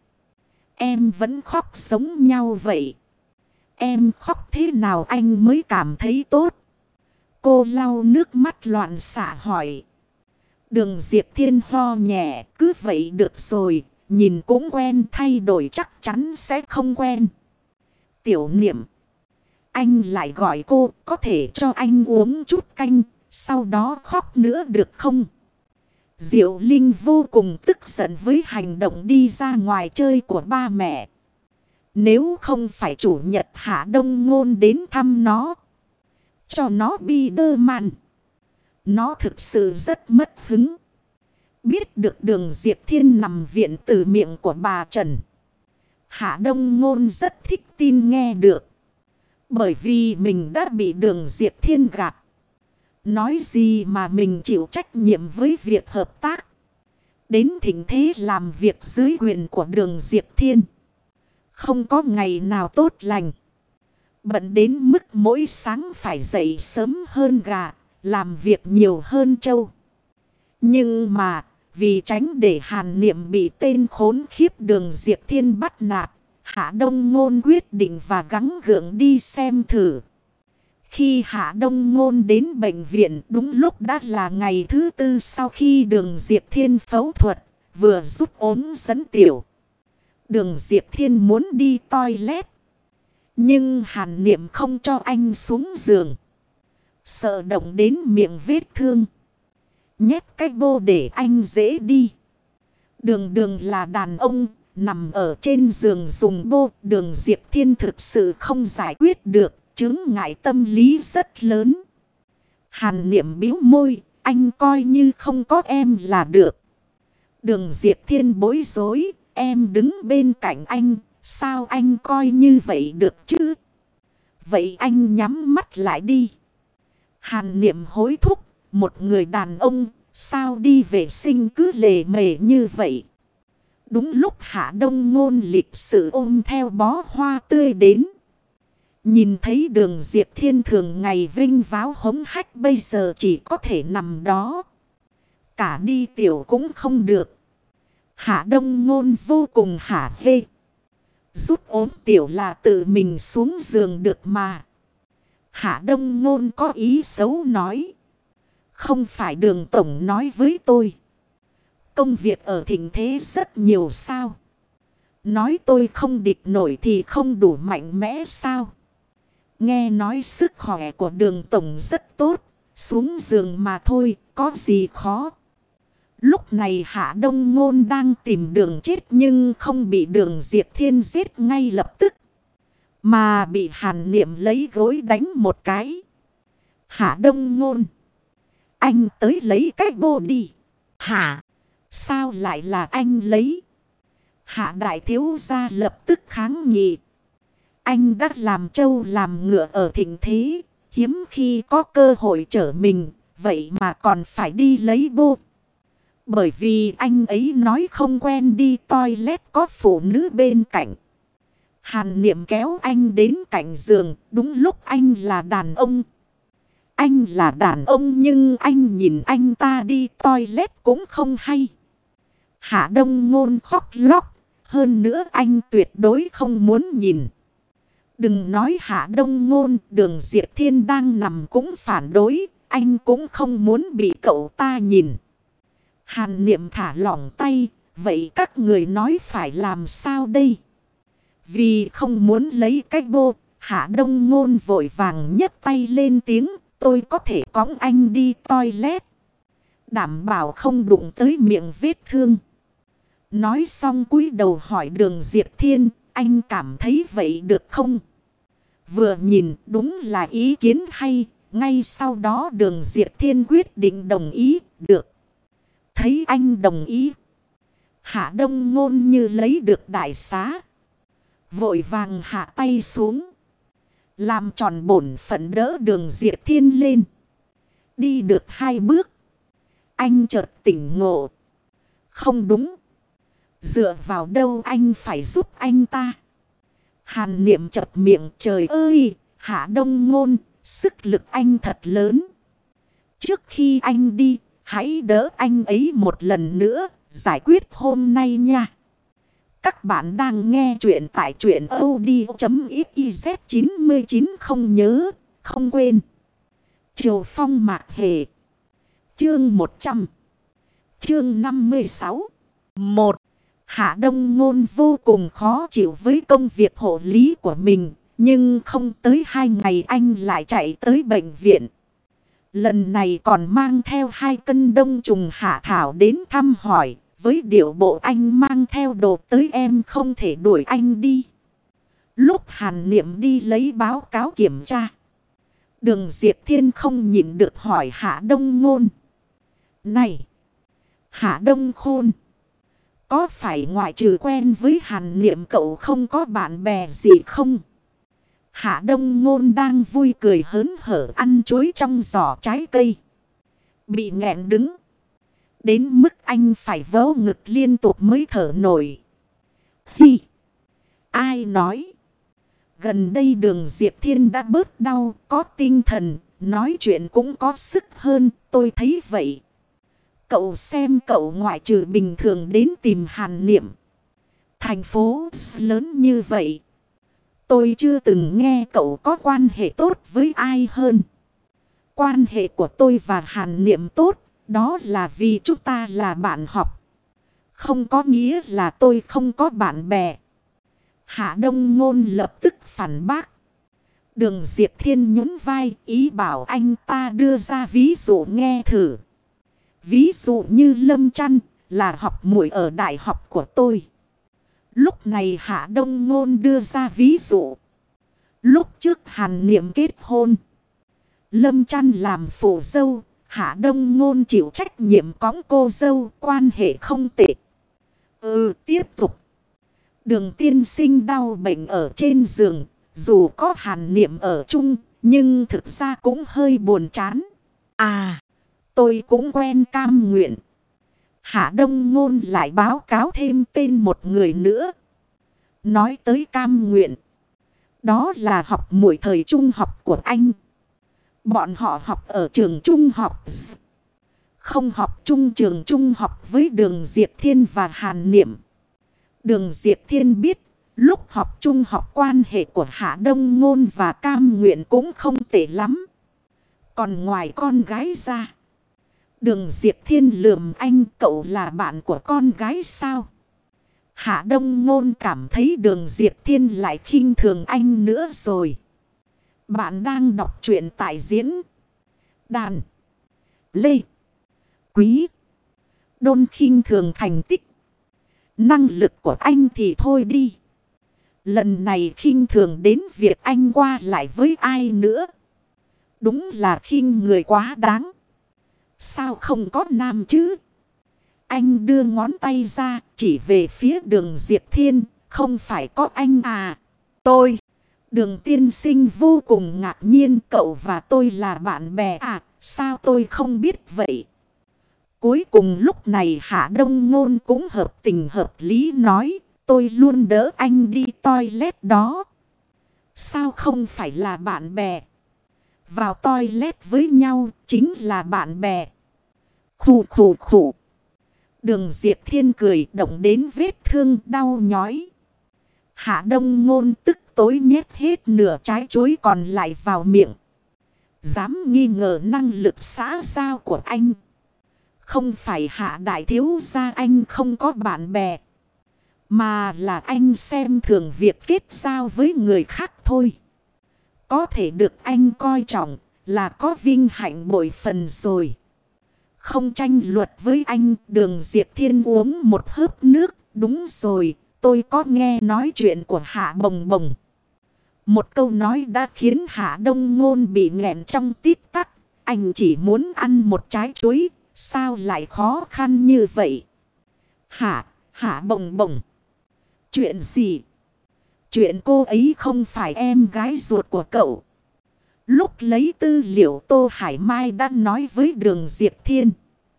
Em vẫn khóc giống nhau vậy. Em khóc thế nào anh mới cảm thấy tốt? Cô lau nước mắt loạn xạ hỏi. Đường Diệp Thiên ho nhẹ, cứ vậy được rồi. nhìn cũng quen, thay đổi chắc chắn sẽ không quen. Tiểu Niệm, anh lại gọi cô, có thể cho anh uống chút canh, sau đó khóc nữa được không? Diệu Linh vô cùng tức giận với hành động đi ra ngoài chơi của ba mẹ. Nếu không phải chủ nhật Hạ Đông Ngôn đến thăm nó, cho nó bi đơ màn, nó thực sự rất mất hứng. Biết được Đường Diệp Thiên nằm viện từ miệng của bà Trần, Hạ Đông Ngôn rất thích tin nghe được. Bởi vì mình đã bị Đường Diệp Thiên gạt. Nói gì mà mình chịu trách nhiệm với việc hợp tác. Đến thỉnh thế làm việc dưới quyền của Đường Diệp Thiên. Không có ngày nào tốt lành. Bận đến mức mỗi sáng phải dậy sớm hơn gà, làm việc nhiều hơn trâu. Nhưng mà, vì tránh để Hàn Niệm bị tên khốn khiếp Đường Diệp Thiên bắt nạt, Hạ Đông Ngôn quyết định và gắng gượng đi xem thử. Khi Hạ Đông Ngôn đến bệnh viện, đúng lúc đã là ngày thứ tư sau khi Đường Diệp Thiên phẫu thuật, vừa giúp ốm dẫn tiểu. Đường Diệp Thiên muốn đi toilet, nhưng Hàn Niệm không cho anh xuống giường, sợ động đến miệng vết thương. Nhét cái bô để anh dễ đi. Đường Đường là đàn ông, nằm ở trên giường dùng bô. Đường Diệp Thiên thực sự không giải quyết được, chứng ngại tâm lý rất lớn. Hàn Niệm bĩu môi, anh coi như không có em là được. Đường Diệp Thiên bối rối, em đứng bên cạnh anh, sao anh coi như vậy được chứ? Vậy anh nhắm mắt lại đi. Hàn Niệm hối thúc, một người đàn ông, sao đi vệ sinh cứ lề mề như vậy? Đúng lúc Hạ Đông Ngôn lịch sự ôm theo bó hoa tươi đến. Nhìn thấy Đường Diệp Thiên thường ngày vinh váo hống hách, bây giờ chỉ có thể nằm đó. Cả đi tiểu cũng không được. Hạ Đông Ngôn vô cùng hả hê. Rút ốm tiểu là tự mình xuống giường được mà. Hạ Đông Ngôn có ý xấu nói. Không phải Đường tổng nói với tôi, công việc ở thịnh thế rất nhiều sao? Nói tôi không địch nổi thì không đủ mạnh mẽ sao? Nghe nói sức khỏe của Đường tổng rất tốt, xuống giường mà thôi, có gì khó? Lúc này Hạ Đông Ngôn đang tìm đường chết, nhưng không bị Đường Diệp Thiên giết ngay lập tức, mà bị Hàn Niệm lấy gối đánh một cái. Hạ Đông Ngôn, anh tới lấy cái bô đi. Hả? Sao lại là anh lấy? Hạ đại thiếu gia lập tức kháng nghị. Anh đã làm trâu làm ngựa ở thịnh thế, hiếm khi có cơ hội trở mình, vậy mà còn phải đi lấy bô. Bởi vì anh ấy nói không quen đi toilet có phụ nữ bên cạnh. Hàn Niệm kéo anh đến cạnh giường, đúng lúc anh là đàn ông. Anh là đàn ông nhưng anh nhìn anh ta đi toilet cũng không hay. Hạ Đông Ngôn khóc lóc, hơn nữa anh tuyệt đối không muốn nhìn. Đừng nói Hạ Đông Ngôn, Đường Diệp Thiên đang nằm cũng phản đối, anh cũng không muốn bị cậu ta nhìn. Hàn Niệm thả lỏng tay, vậy các người nói phải làm sao đây? Vì không muốn lấy cái bô, Hạ Đông Ngôn vội vàng nhấc tay lên tiếng, tôi có thể cõng anh đi toilet, đảm bảo không đụng tới miệng vết thương. Nói xong cúi đầu hỏi Đường Diệp Thiên, anh cảm thấy vậy được không? Vừa nhìn đúng là ý kiến hay, ngay sau đó Đường Diệp Thiên quyết định đồng ý, được. Thấy anh đồng ý, Hạ Đông Ngôn như lấy được đại xá, vội vàng hạ tay xuống, làm tròn bổn phận đỡ Đường Diệp Thiên lên. Đi được hai bước, anh chợt tỉnh ngộ. Không đúng, dựa vào đâu anh phải giúp anh ta? Hàn Niệm chập miệng, trời ơi, Hạ Đông Ngôn, sức lực anh thật lớn. Trước khi anh đi, hãy đỡ anh ấy một lần nữa, giải quyết hôm nay nha. Các bạn đang nghe chuyện tại truyện audio.xyz chín chín, không nhớ, không quên. Triều Phong Mạc Hề. Chương một trăm. Chương năm mươi sáu. một. Hạ Đông Ngôn vô cùng khó chịu với công việc hộ lý của mình. Nhưng không tới hai ngày anh lại chạy tới bệnh viện. Lần này còn mang theo hai cân đông trùng hạ thảo đến thăm hỏi. Với điệu bộ anh mang theo đồ tới em không thể đuổi anh đi. Lúc Hàn Niệm đi lấy báo cáo kiểm tra, Đường Diệp Thiên không nhịn được hỏi Hạ Đông Ngôn. Này, Hạ Đông Khôn, có phải ngoại trừ quen với Hàn Niệm cậu không có bạn bè gì không? Hạ Đông Ngôn đang vui cười hớn hở ăn chuối trong giỏ trái cây. Bị nghẹn đứng. Đến mức anh phải vớ ngực liên tục mới thở nổi. Hi! Ai nói? Gần đây Đường Diệp Thiên đã bớt đau, có tinh thần, nói chuyện cũng có sức hơn, tôi thấy vậy. Cậu xem cậu ngoại trừ bình thường đến tìm Hàn Niệm. Thành phố lớn như vậy. Tôi chưa từng nghe cậu có quan hệ tốt với ai hơn. Quan hệ của tôi và Hàn Niệm tốt, đó là vì chúng ta là bạn học. Không có nghĩa là tôi không có bạn bè. Hạ Đông Ngôn lập tức phản bác. Đường Diệp Thiên nhún vai ý bảo anh ta đưa ra ví dụ nghe thử. Ví dụ như Lâm Trăn là học muội ở đại học của tôi. Lúc này Hạ Đông Ngôn đưa ra ví dụ. Lúc trước Hàn Niệm kết hôn, Lâm Trăn làm phụ dâu, Hạ Đông Ngôn chịu trách nhiệm cõng cô dâu, quan hệ không tệ. Ừ, tiếp tục. Đường tiên sinh đau bệnh ở trên giường, dù có Hàn Niệm ở chung, nhưng thực ra cũng hơi buồn chán. À, tôi cũng quen Cam Nguyện. Hạ Đông Ngôn lại báo cáo thêm tên một người nữa. Nói tới Cam Nguyện, đó là học muội thời trung học của anh. Bọn họ học ở trường trung học, không học chung trường trung học với Đường Diệp Thiên và Hàn Niệm. Đường Diệp Thiên biết, lúc học trung học quan hệ của Hạ Đông Ngôn và Cam Nguyện cũng không tệ lắm. Còn ngoài con gái ra, Đường Diệp Thiên lườm anh, cậu là bạn của con gái sao? Hạ Đông Ngôn cảm thấy Đường Diệp Thiên lại khinh thường anh nữa rồi. Bạn đang đọc truyện tại diễn đàn Lê Quý Đôn khinh thường thành tích. Năng lực của anh thì thôi đi. Lần này khinh thường đến việc anh qua lại với ai nữa. Đúng là khinh người quá đáng. Sao không có nam chứ? Anh đưa ngón tay ra chỉ về phía Đường Diệp Thiên. Không phải có anh à? Tôi. Đường tiên sinh vô cùng ngạc nhiên. Cậu và tôi là bạn bè à? Sao tôi không biết vậy? Cuối cùng lúc này Hạ Đông Ngôn cũng hợp tình hợp lý nói. Tôi luôn đỡ anh đi toilet đó. Sao không phải là bạn bè? Vào toilet với nhau chính là bạn bè. Khủ khủ khủ. Đường Diệp Thiên cười động đến vết thương đau nhói. Hạ Đông Ngôn tức tối nhét hết nửa trái chuối còn lại vào miệng. Dám nghi ngờ năng lực xã giao của anh. Không phải Hạ đại thiếu gia anh không có bạn bè. Mà là anh xem thường việc kết giao với người khác thôi. Có thể được anh coi trọng là có vinh hạnh bội phần rồi. Không tranh luật với anh. Đường Diệp Thiên uống một hớp nước. Đúng rồi, tôi có nghe nói chuyện của Hạ Bồng Bồng. Một câu nói đã khiến Hạ Đông Ngôn bị nghẹn trong tít tắc. Anh chỉ muốn ăn một trái chuối. Sao lại khó khăn như vậy? Hạ, Hạ Bồng Bồng. Chuyện gì? Chuyện cô ấy không phải em gái ruột của cậu. Lúc lấy tư liệu Tô Hải Mai đã nói với Đường Diệp Thiên.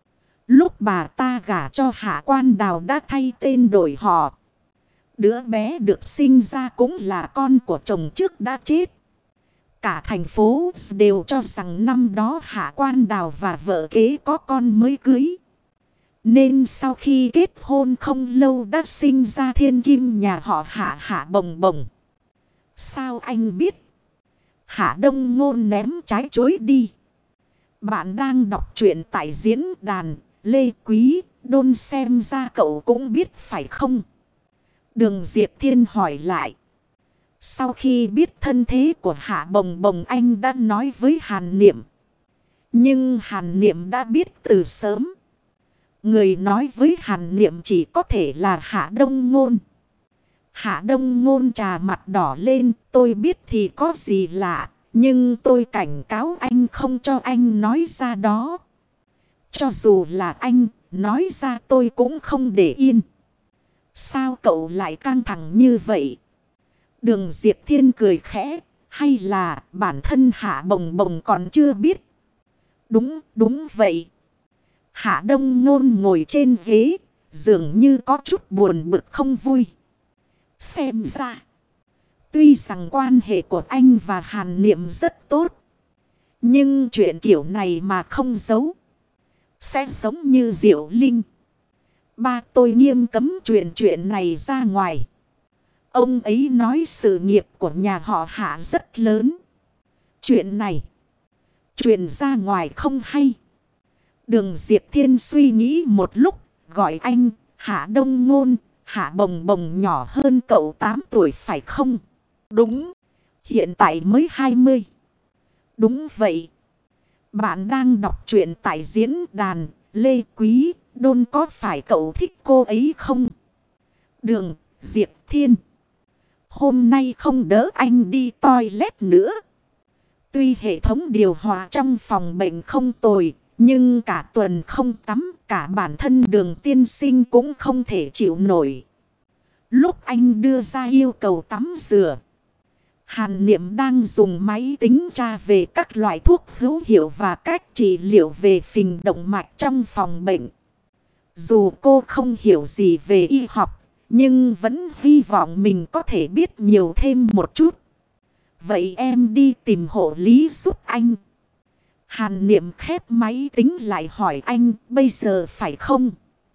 Lúc bà ta gả cho Hạ Quan Đào đã thay tên đổi họ. Đứa bé được sinh ra cũng là con của chồng trước đã chết. Cả thành phố đều cho rằng năm đó Hạ Quan Đào và vợ kế có con mới cưới. Nên sau khi kết hôn không lâu đã sinh ra thiên kim nhà họ Hạ Hạ Bồng Bồng. Sao anh biết? Hạ Đông Ngôn ném trái chuối đi. Bạn đang đọc truyện tại diễn đàn Lê Quý Đôn xem ra cậu cũng biết phải không? Đường Diệp Thiên hỏi lại. Sau khi biết thân thế của Hạ Bồng Bồng, anh đã nói với Hàn Niệm. Nhưng Hàn Niệm đã biết từ sớm. Người nói với Hàn Niệm chỉ có thể là Hạ Đông Ngôn. Hạ Đông Ngôn trà mặt đỏ lên. Tôi biết thì có gì lạ. Nhưng tôi cảnh cáo anh không cho anh nói ra đó. Cho dù là anh nói ra tôi cũng không để yên. Sao cậu lại căng thẳng như vậy? Đường Diệp Thiên cười khẽ. Hay là bản thân Hạ Bồng Bồng còn chưa biết? Đúng, đúng vậy. Hạ Đông Ngôn ngồi trên ghế. Dường như có chút buồn bực không vui. Xem ra, tuy rằng quan hệ của anh và Hàn Niệm rất tốt. Nhưng chuyện kiểu này mà không giấu, sẽ giống như Diệu Linh. Ba tôi nghiêm cấm chuyện chuyện này ra ngoài. Ông ấy nói sự nghiệp của nhà họ Hạ rất lớn. Chuyện này truyền ra ngoài không hay. Đường Diệp Thiên suy nghĩ một lúc, gọi anh Hạ Đông Ngôn. Hạ Bồng Bồng nhỏ hơn cậu tám tuổi phải không? Đúng. Hiện tại mới hai mươi. Đúng vậy. Bạn đang đọc truyện tại diễn đàn Lê Quý Đôn, có phải cậu thích cô ấy không? Đường Diệp Thiên. Hôm nay không đỡ anh đi toilet nữa. Tuy hệ thống điều hòa trong phòng bệnh không tồi, nhưng cả tuần không tắm, cả bản thân Đường tiên sinh cũng không thể chịu nổi. Lúc anh đưa ra yêu cầu tắm rửa, Hàn Niệm đang dùng máy tính tra về các loại thuốc hữu hiệu và cách trị liệu về phình động mạch trong phòng bệnh. Dù cô không hiểu gì về y học, nhưng vẫn hy vọng mình có thể biết nhiều thêm một chút. Vậy em đi tìm hộ lý giúp anh. Hàn Niệm khép máy tính lại hỏi anh, bây giờ phải không?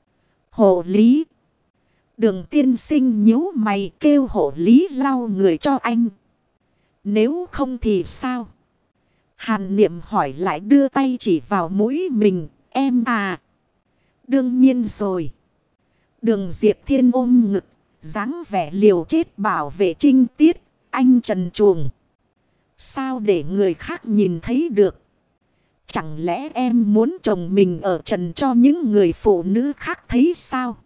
Hộ lý. Đường tiên sinh nhíu mày, kêu hộ lý lau người cho anh. Nếu không thì sao? Hàn Niệm hỏi lại, đưa tay chỉ vào mũi mình. Em à? Đương nhiên rồi. Đường Diệp Thiên ôm ngực, dáng vẻ liều chết bảo vệ trinh tiết. Anh trần truồng. Sao để người khác nhìn thấy được? Chẳng lẽ em muốn chồng mình ở trần cho những người phụ nữ khác thấy sao?